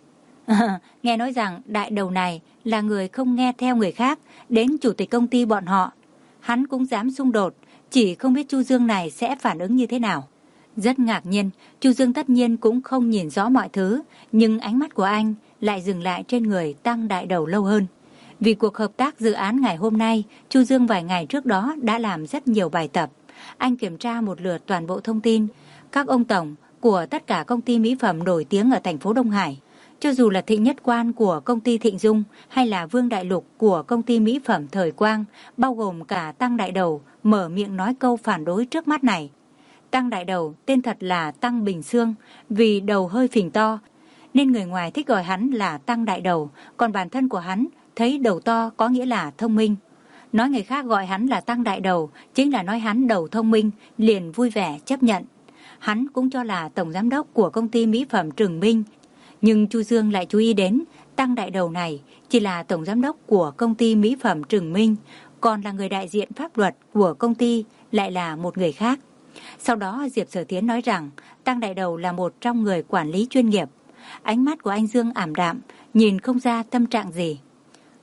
Nghe nói rằng Đại Đầu này là người không nghe theo người khác, đến chủ tịch công ty bọn họ. Hắn cũng dám xung đột, chỉ không biết Chu Dương này sẽ phản ứng như thế nào. Rất ngạc nhiên, Chu Dương tất nhiên cũng không nhìn rõ mọi thứ, nhưng ánh mắt của anh lại dừng lại trên người Tăng Đại Đầu lâu hơn. Vì cuộc hợp tác dự án ngày hôm nay, Chu Dương vài ngày trước đó đã làm rất nhiều bài tập. Anh kiểm tra một lượt toàn bộ thông tin, các ông tổng của tất cả công ty mỹ phẩm nổi tiếng ở thành phố Đông Hải. Cho dù là Thịnh Nhất Quan của công ty Thịnh Dung hay là Vương Đại Lục của công ty mỹ phẩm Thời Quang, bao gồm cả Tăng Đại Đầu, mở miệng nói câu phản đối trước mắt này. Tăng Đại Đầu tên thật là Tăng Bình Sương, vì đầu hơi phình to, nên người ngoài thích gọi hắn là Tăng Đại Đầu, còn bản thân của hắn thấy đầu to có nghĩa là thông minh. Nói người khác gọi hắn là Tăng Đại Đầu, chính là nói hắn đầu thông minh, liền vui vẻ chấp nhận. Hắn cũng cho là tổng giám đốc của công ty mỹ phẩm Trừng Minh, nhưng Chu Dương lại chú ý đến Tăng Đại Đầu này chỉ là tổng giám đốc của công ty mỹ phẩm Trừng Minh, còn là người đại diện pháp luật của công ty lại là một người khác. Sau đó Diệp Sở Tiến nói rằng Tăng Đại Đầu là một trong người quản lý chuyên nghiệp. Ánh mắt của anh Dương ảm đạm, nhìn không ra tâm trạng gì.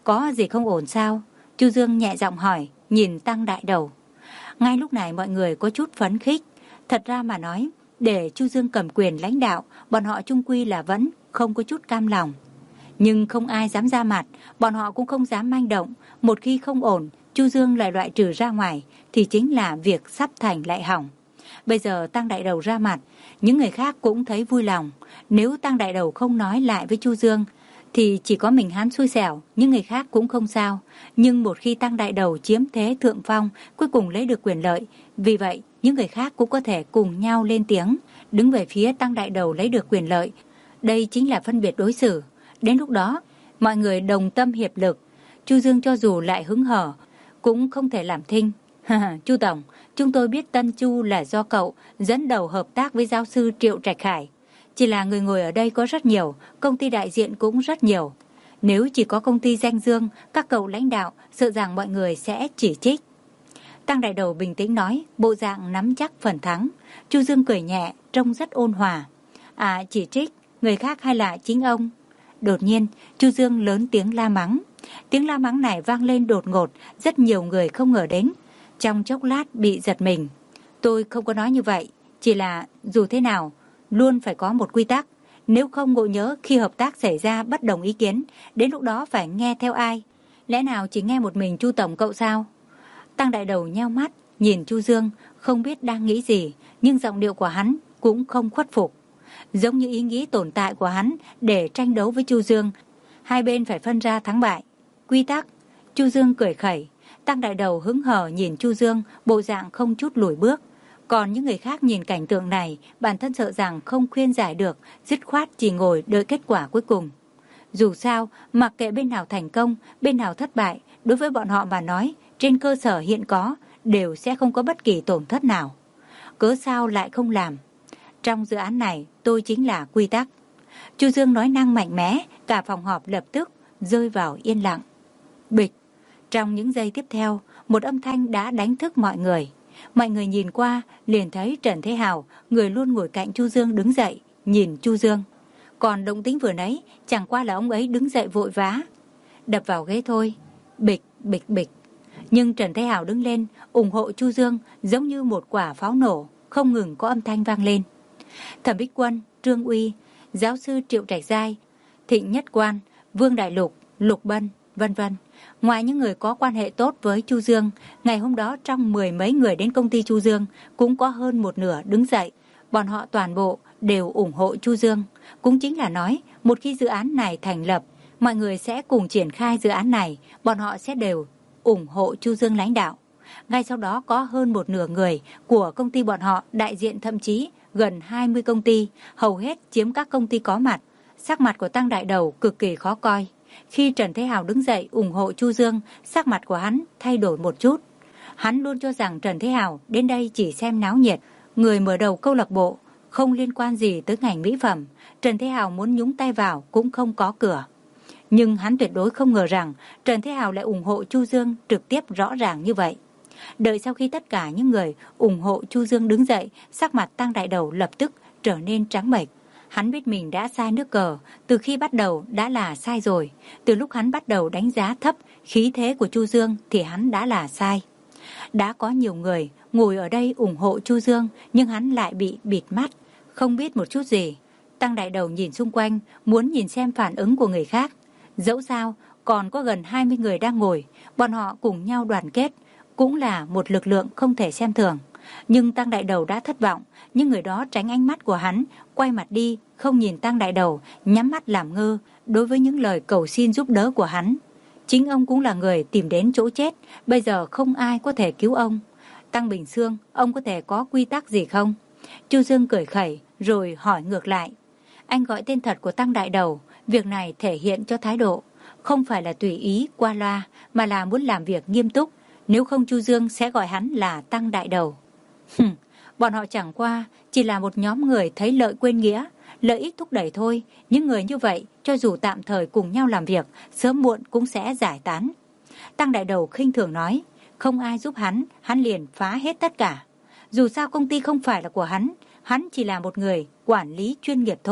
Có gì không ổn sao? Chu Dương nhẹ giọng hỏi, nhìn Tăng Đại Đầu. Ngay lúc này mọi người có chút phấn khích. Thật ra mà nói, để Chu Dương cầm quyền lãnh đạo, bọn họ chung quy là vẫn không có chút cam lòng. Nhưng không ai dám ra mặt, bọn họ cũng không dám manh động. Một khi không ổn, Chu Dương lại loại trừ ra ngoài, thì chính là việc sắp thành lại hỏng. Bây giờ Tăng Đại Đầu ra mặt, những người khác cũng thấy vui lòng. Nếu Tăng Đại Đầu không nói lại với Chu Dương, thì chỉ có mình hắn xui xẻo, những người khác cũng không sao. Nhưng một khi Tăng Đại Đầu chiếm thế thượng phong, cuối cùng lấy được quyền lợi. Vì vậy, những người khác cũng có thể cùng nhau lên tiếng, đứng về phía Tăng Đại Đầu lấy được quyền lợi. Đây chính là phân biệt đối xử. Đến lúc đó, mọi người đồng tâm hiệp lực. Chu Dương cho dù lại hứng hở, cũng không thể làm thinh. Chu Tổng, chúng tôi biết Tân Chu là do cậu dẫn đầu hợp tác với giáo sư Triệu Trạch Khải. Chỉ là người ngồi ở đây có rất nhiều, công ty đại diện cũng rất nhiều. Nếu chỉ có công ty danh dương, các cậu lãnh đạo, sợ rằng mọi người sẽ chỉ trích. Tăng Đại Đầu bình tĩnh nói, bộ dạng nắm chắc phần thắng. Chu Dương cười nhẹ, trông rất ôn hòa. À, chỉ trích, người khác hay là chính ông? Đột nhiên, Chu Dương lớn tiếng la mắng. Tiếng la mắng này vang lên đột ngột, rất nhiều người không ngờ đến. Trong chốc lát bị giật mình. Tôi không có nói như vậy, chỉ là dù thế nào, luôn phải có một quy tắc. Nếu không ngộ nhớ khi hợp tác xảy ra bất đồng ý kiến, đến lúc đó phải nghe theo ai? Lẽ nào chỉ nghe một mình Chu Tổng cậu sao? Tăng Đại Đầu nheo mắt, nhìn Chu Dương, không biết đang nghĩ gì, nhưng giọng điệu của hắn cũng không khuất phục. Giống như ý nghĩ tồn tại của hắn để tranh đấu với Chu Dương, hai bên phải phân ra thắng bại. Quy tắc, Chu Dương cười khẩy. Tăng Đại Đầu hứng hở nhìn Chu Dương, bộ dạng không chút lùi bước. Còn những người khác nhìn cảnh tượng này, bản thân sợ rằng không khuyên giải được, dứt khoát chỉ ngồi đợi kết quả cuối cùng. Dù sao, mặc kệ bên nào thành công, bên nào thất bại, đối với bọn họ mà nói, trên cơ sở hiện có, đều sẽ không có bất kỳ tổn thất nào. Cớ sao lại không làm? Trong dự án này, tôi chính là quy tắc. Chu Dương nói năng mạnh mẽ, cả phòng họp lập tức rơi vào yên lặng. Bịch! Trong những giây tiếp theo, một âm thanh đã đánh thức mọi người. Mọi người nhìn qua, liền thấy Trần Thế Hào, người luôn ngồi cạnh Chu Dương đứng dậy, nhìn Chu Dương. Còn động tĩnh vừa nãy, chẳng qua là ông ấy đứng dậy vội vã, đập vào ghế thôi. Bịch, bịch, bịch. Nhưng Trần Thế Hào đứng lên, ủng hộ Chu Dương, giống như một quả pháo nổ, không ngừng có âm thanh vang lên. Thẩm Bích Quân, Trương Uy, giáo sư Triệu Trạch Giai, Thịnh Nhất Quan, Vương Đại Lục, Lục Bân, vân vân. Ngoài những người có quan hệ tốt với Chu Dương, ngày hôm đó trong mười mấy người đến công ty Chu Dương, cũng có hơn một nửa đứng dậy. Bọn họ toàn bộ đều ủng hộ Chu Dương. Cũng chính là nói, một khi dự án này thành lập, mọi người sẽ cùng triển khai dự án này, bọn họ sẽ đều ủng hộ Chu Dương lãnh đạo. Ngay sau đó có hơn một nửa người của công ty bọn họ đại diện, thậm chí gần hai mươi công ty, hầu hết chiếm các công ty có mặt. Sắc mặt của Tăng Đại Đầu cực kỳ khó coi. Khi Trần Thế Hào đứng dậy ủng hộ Chu Dương, sắc mặt của hắn thay đổi một chút. Hắn luôn cho rằng Trần Thế Hào đến đây chỉ xem náo nhiệt, người mở đầu câu lạc bộ, không liên quan gì tới ngành mỹ phẩm. Trần Thế Hào muốn nhúng tay vào cũng không có cửa. Nhưng hắn tuyệt đối không ngờ rằng Trần Thế Hào lại ủng hộ Chu Dương trực tiếp rõ ràng như vậy. Đợi sau khi tất cả những người ủng hộ Chu Dương đứng dậy, sắc mặt Tăng Đại Đầu lập tức trở nên trắng bệch. Hắn biết mình đã sai nước cờ, từ khi bắt đầu đã là sai rồi. Từ lúc hắn bắt đầu đánh giá thấp khí thế của Chu Dương thì hắn đã là sai. Đã có nhiều người ngồi ở đây ủng hộ Chu Dương, nhưng hắn lại bị bịt mắt, không biết một chút gì. Tăng Đại Đầu nhìn xung quanh, muốn nhìn xem phản ứng của người khác. Dẫu sao, còn có gần hai mươi người đang ngồi, bọn họ cùng nhau đoàn kết, cũng là một lực lượng không thể xem thường. Nhưng Tăng Đại Đầu đã thất vọng, những người đó tránh ánh mắt của hắn, quay mặt đi, không nhìn Tăng Đại Đầu, nhắm mắt làm ngơ đối với những lời cầu xin giúp đỡ của hắn. Chính ông cũng là người tìm đến chỗ chết, bây giờ không ai có thể cứu ông. Tăng Bình Xương, ông có thể có quy tắc gì không? Chu Dương cười khẩy, rồi hỏi ngược lại. Anh gọi tên thật của Tăng Đại Đầu, việc này thể hiện cho thái độ, không phải là tùy ý, qua loa, mà là muốn làm việc nghiêm túc. Nếu không Chu Dương sẽ gọi hắn là Tăng Đại Đầu. Hừm, bọn họ chẳng qua chỉ là một nhóm người thấy lợi quên nghĩa, lợi ích thúc đẩy thôi. Những người như vậy, cho dù tạm thời cùng nhau làm việc, sớm muộn cũng sẽ giải tán. Tăng Đại Đầu khinh thường nói, không ai giúp hắn, hắn liền phá hết tất cả. Dù sao công ty không phải là của hắn, hắn chỉ là một người quản lý chuyên nghiệp thôi.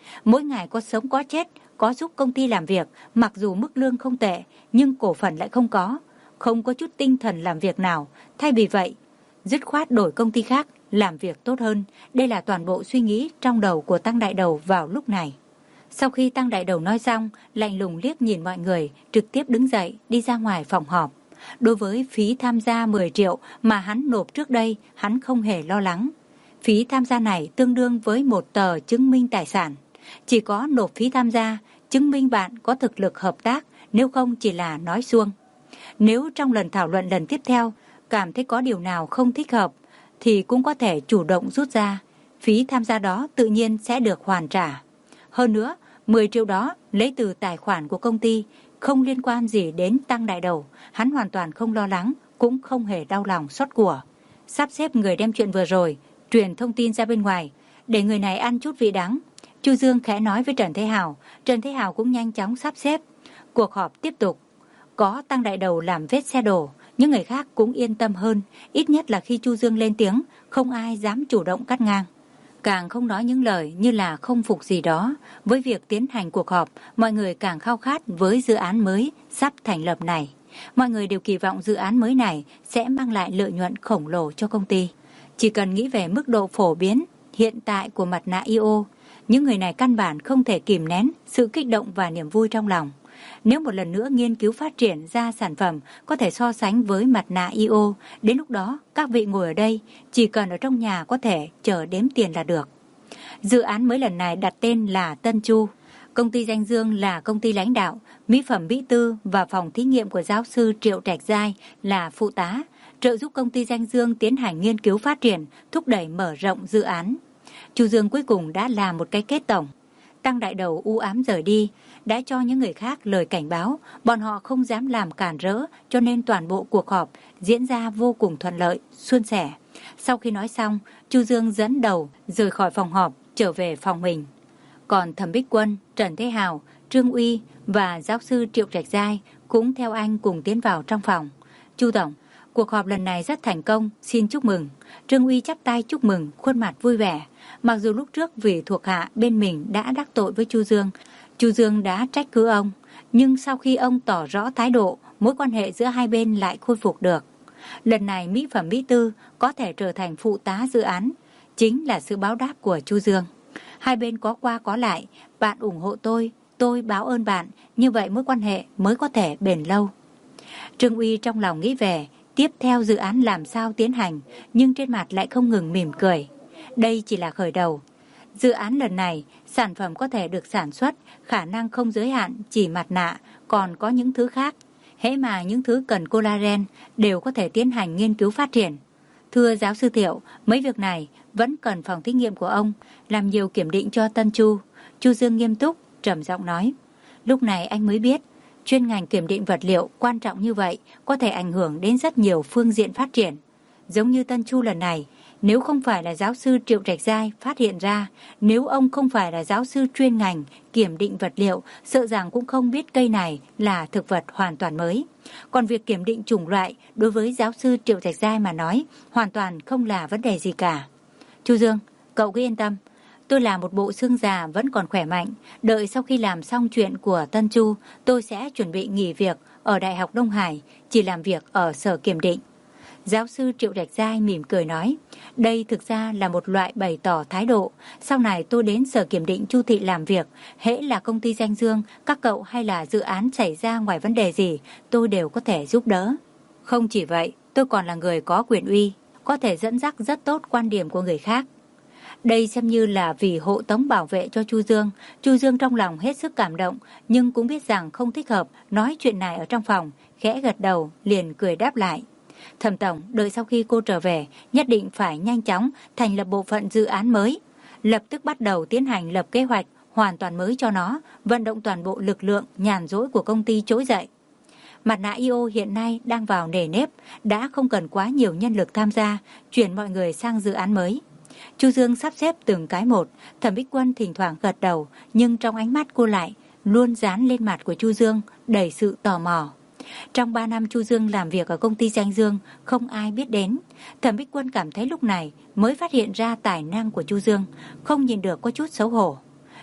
Mỗi ngày có sống có chết, có giúp công ty làm việc, mặc dù mức lương không tệ, nhưng cổ phần lại không có, không có chút tinh thần làm việc nào. Thay vì vậy, dứt khoát đổi công ty khác, làm việc tốt hơn. Đây là toàn bộ suy nghĩ trong đầu của Tăng Đại Đầu vào lúc này. Sau khi Tăng Đại Đầu nói xong, lạnh lùng liếc nhìn mọi người, trực tiếp đứng dậy, đi ra ngoài phòng họp. Đối với phí tham gia mười triệu mà hắn nộp trước đây, hắn không hề lo lắng. Phí tham gia này tương đương với một tờ chứng minh tài sản. Chỉ có nộp phí tham gia, chứng minh bạn có thực lực hợp tác, nếu không chỉ là nói suông. Nếu trong lần thảo luận lần tiếp theo, cảm thấy có điều nào không thích hợp, thì cũng có thể chủ động rút ra. Phí tham gia đó tự nhiên sẽ được hoàn trả. Hơn nữa, mười triệu đó lấy từ tài khoản của công ty, không liên quan gì đến Tăng Đại Đầu. Hắn hoàn toàn không lo lắng, cũng không hề đau lòng xót của. Sắp xếp người đem chuyện vừa rồi truyền thông tin ra bên ngoài, để người này ăn chút vị đắng. Chu Dương khẽ nói với Trần Thế Hào, Trần Thế Hào cũng nhanh chóng sắp xếp. Cuộc họp tiếp tục. Có Tăng Đại Đầu làm vết xe đổ, những người khác cũng yên tâm hơn. Ít nhất là khi Chu Dương lên tiếng, không ai dám chủ động cắt ngang. Càng không nói những lời như là không phục gì đó. Với việc tiến hành cuộc họp, mọi người càng khao khát với dự án mới sắp thành lập này. Mọi người đều kỳ vọng dự án mới này sẽ mang lại lợi nhuận khổng lồ cho công ty. Chỉ cần nghĩ về mức độ phổ biến hiện tại của mặt nạ i ô, những người này căn bản không thể kìm nén sự kích động và niềm vui trong lòng. Nếu một lần nữa nghiên cứu phát triển ra sản phẩm có thể so sánh với mặt nạ i ô, đến lúc đó các vị ngồi ở đây chỉ cần ở trong nhà có thể chờ đếm tiền là được. Dự án mới lần này đặt tên là Tân Chu. Công ty danh dương là công ty lãnh đạo, mỹ phẩm Mỹ Tư và phòng thí nghiệm của giáo sư Triệu Trạch Giai là phụ tá, trợ giúp công ty danh dương tiến hành nghiên cứu phát triển, thúc đẩy mở rộng dự án. Chu Dương cuối cùng đã làm một cái kết tổng. Tăng Đại Đầu u ám rời đi, đã cho những người khác lời cảnh báo, bọn họ không dám làm cản rỡ, cho nên toàn bộ cuộc họp diễn ra vô cùng thuận lợi, suôn sẻ. Sau khi nói xong, Chu Dương dẫn đầu rời khỏi phòng họp, trở về phòng mình. Còn Thẩm Bích Quân, Trần Thế Hào, Trương Uy và giáo sư Triệu Trạch Giai cũng theo anh cùng tiến vào trong phòng. Chu Tổng, cuộc họp lần này rất thành công, xin chúc mừng. Trương Uy chắp tay chúc mừng, khuôn mặt vui vẻ. Mặc dù lúc trước vì thuộc hạ bên mình đã đắc tội với Chu Dương, Chu Dương đã trách cứ ông, nhưng sau khi ông tỏ rõ thái độ, mối quan hệ giữa hai bên lại khôi phục được. Lần này mỹ phẩm Mỹ Tư có thể trở thành phụ tá dự án, chính là sự báo đáp của Chu Dương. Hai bên có qua có lại, bạn ủng hộ tôi, tôi báo ơn bạn, như vậy mối quan hệ mới có thể bền lâu. Trương Uy trong lòng nghĩ về, tiếp theo dự án làm sao tiến hành, nhưng trên mặt lại không ngừng mỉm cười. Đây chỉ là khởi đầu. Dự án lần này, sản phẩm có thể được sản xuất, khả năng không giới hạn chỉ mặt nạ, còn có những thứ khác. Hễ mà những thứ cần collagen đều có thể tiến hành nghiên cứu phát triển. Thưa giáo sư Thiệu, mấy việc này vẫn cần phòng thí nghiệm của ông, làm nhiều kiểm định cho Tân Chu. Chu Dương nghiêm túc, trầm giọng nói. Lúc này anh mới biết, chuyên ngành kiểm định vật liệu quan trọng như vậy có thể ảnh hưởng đến rất nhiều phương diện phát triển. Giống như Tân Chu lần này, nếu không phải là giáo sư Triệu Trạch Giai phát hiện ra, nếu ông không phải là giáo sư chuyên ngành kiểm định vật liệu, sợ rằng cũng không biết cây này là thực vật hoàn toàn mới. Còn việc kiểm định chủng loại đối với giáo sư Triệu Trạch Giai mà nói, hoàn toàn không là vấn đề gì cả. Chu Dương, cậu cứ yên tâm. Tôi là một bộ xương già vẫn còn khỏe mạnh. Đợi sau khi làm xong chuyện của Tân Chu, tôi sẽ chuẩn bị nghỉ việc ở Đại học Đông Hải, chỉ làm việc ở sở kiểm định. Giáo sư Triệu Trạch Giai mỉm cười nói, đây thực ra là một loại bày tỏ thái độ. Sau này tôi đến sở kiểm định Chu Thị làm việc, hễ là công ty danh dương, các cậu hay là dự án xảy ra ngoài vấn đề gì, tôi đều có thể giúp đỡ. Không chỉ vậy, tôi còn là người có quyền uy, có thể dẫn dắt rất tốt quan điểm của người khác. Đây xem như là vì hộ tống bảo vệ cho Chu Dương. Chu Dương trong lòng hết sức cảm động, nhưng cũng biết rằng không thích hợp nói chuyện này ở trong phòng, khẽ gật đầu, liền cười đáp lại. Thẩm tổng, đợi sau khi cô trở về, nhất định phải nhanh chóng thành lập bộ phận dự án mới. Lập tức bắt đầu tiến hành lập kế hoạch hoàn toàn mới cho nó, vận động toàn bộ lực lượng nhàn rỗi của công ty trỗi dậy. Mặt nạ i ô hiện nay đang vào nề nếp, đã không cần quá nhiều nhân lực tham gia, chuyển mọi người sang dự án mới. Chu Dương sắp xếp từng cái một, Thẩm Bích Quân thỉnh thoảng gật đầu, nhưng trong ánh mắt cô lại luôn dán lên mặt của Chu Dương đầy sự tò mò. Trong ba năm Chu Dương làm việc ở công ty danh dương, không ai biết đến. Thẩm Bích Quân cảm thấy lúc này mới phát hiện ra tài năng của Chu Dương, không nhìn được có chút xấu hổ.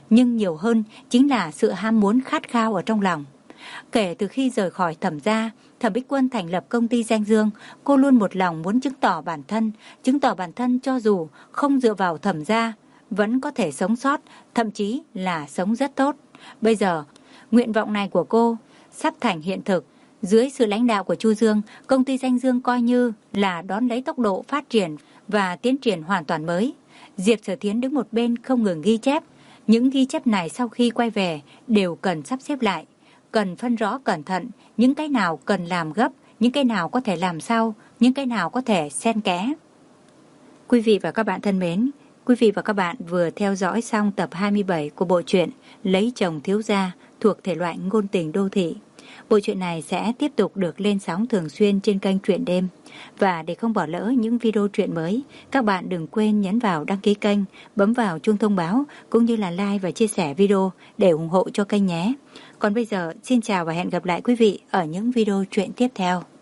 nhưng nhiều hơn chính là sự ham muốn khát khao ở trong lòng. Kể từ khi rời khỏi Thẩm gia, Thẩm Bích Quân thành lập công ty Danh Dương, cô luôn một lòng muốn chứng tỏ bản thân, chứng tỏ bản thân cho dù không dựa vào Thẩm gia, vẫn có thể sống sót, thậm chí là sống rất tốt. Bây giờ, nguyện vọng này của cô sắp thành hiện thực. Dưới sự lãnh đạo của Chu Dương, công ty Danh Dương coi như là đón lấy tốc độ phát triển và tiến triển hoàn toàn mới. Diệp Sở Thiến đứng một bên không ngừng ghi chép. Những ghi chép này sau khi quay về đều cần sắp xếp lại, cần phân rõ cẩn thận những cái nào cần làm gấp, những cái nào có thể làm sau, những cái nào có thể xen kẽ. Quý vị và các bạn thân mến, quý vị và các bạn vừa theo dõi xong tập hai mươi bảy của bộ truyện Lấy Chồng Thiếu Gia thuộc thể loại ngôn tình đô thị. Bộ truyện này sẽ tiếp tục được lên sóng thường xuyên trên kênh Truyện Đêm. Và để không bỏ lỡ những video truyện mới, các bạn đừng quên nhấn vào đăng ký kênh, bấm vào chuông thông báo cũng như là like và chia sẻ video để ủng hộ cho kênh nhé. Còn bây giờ, xin chào và hẹn gặp lại quý vị ở những video truyện tiếp theo.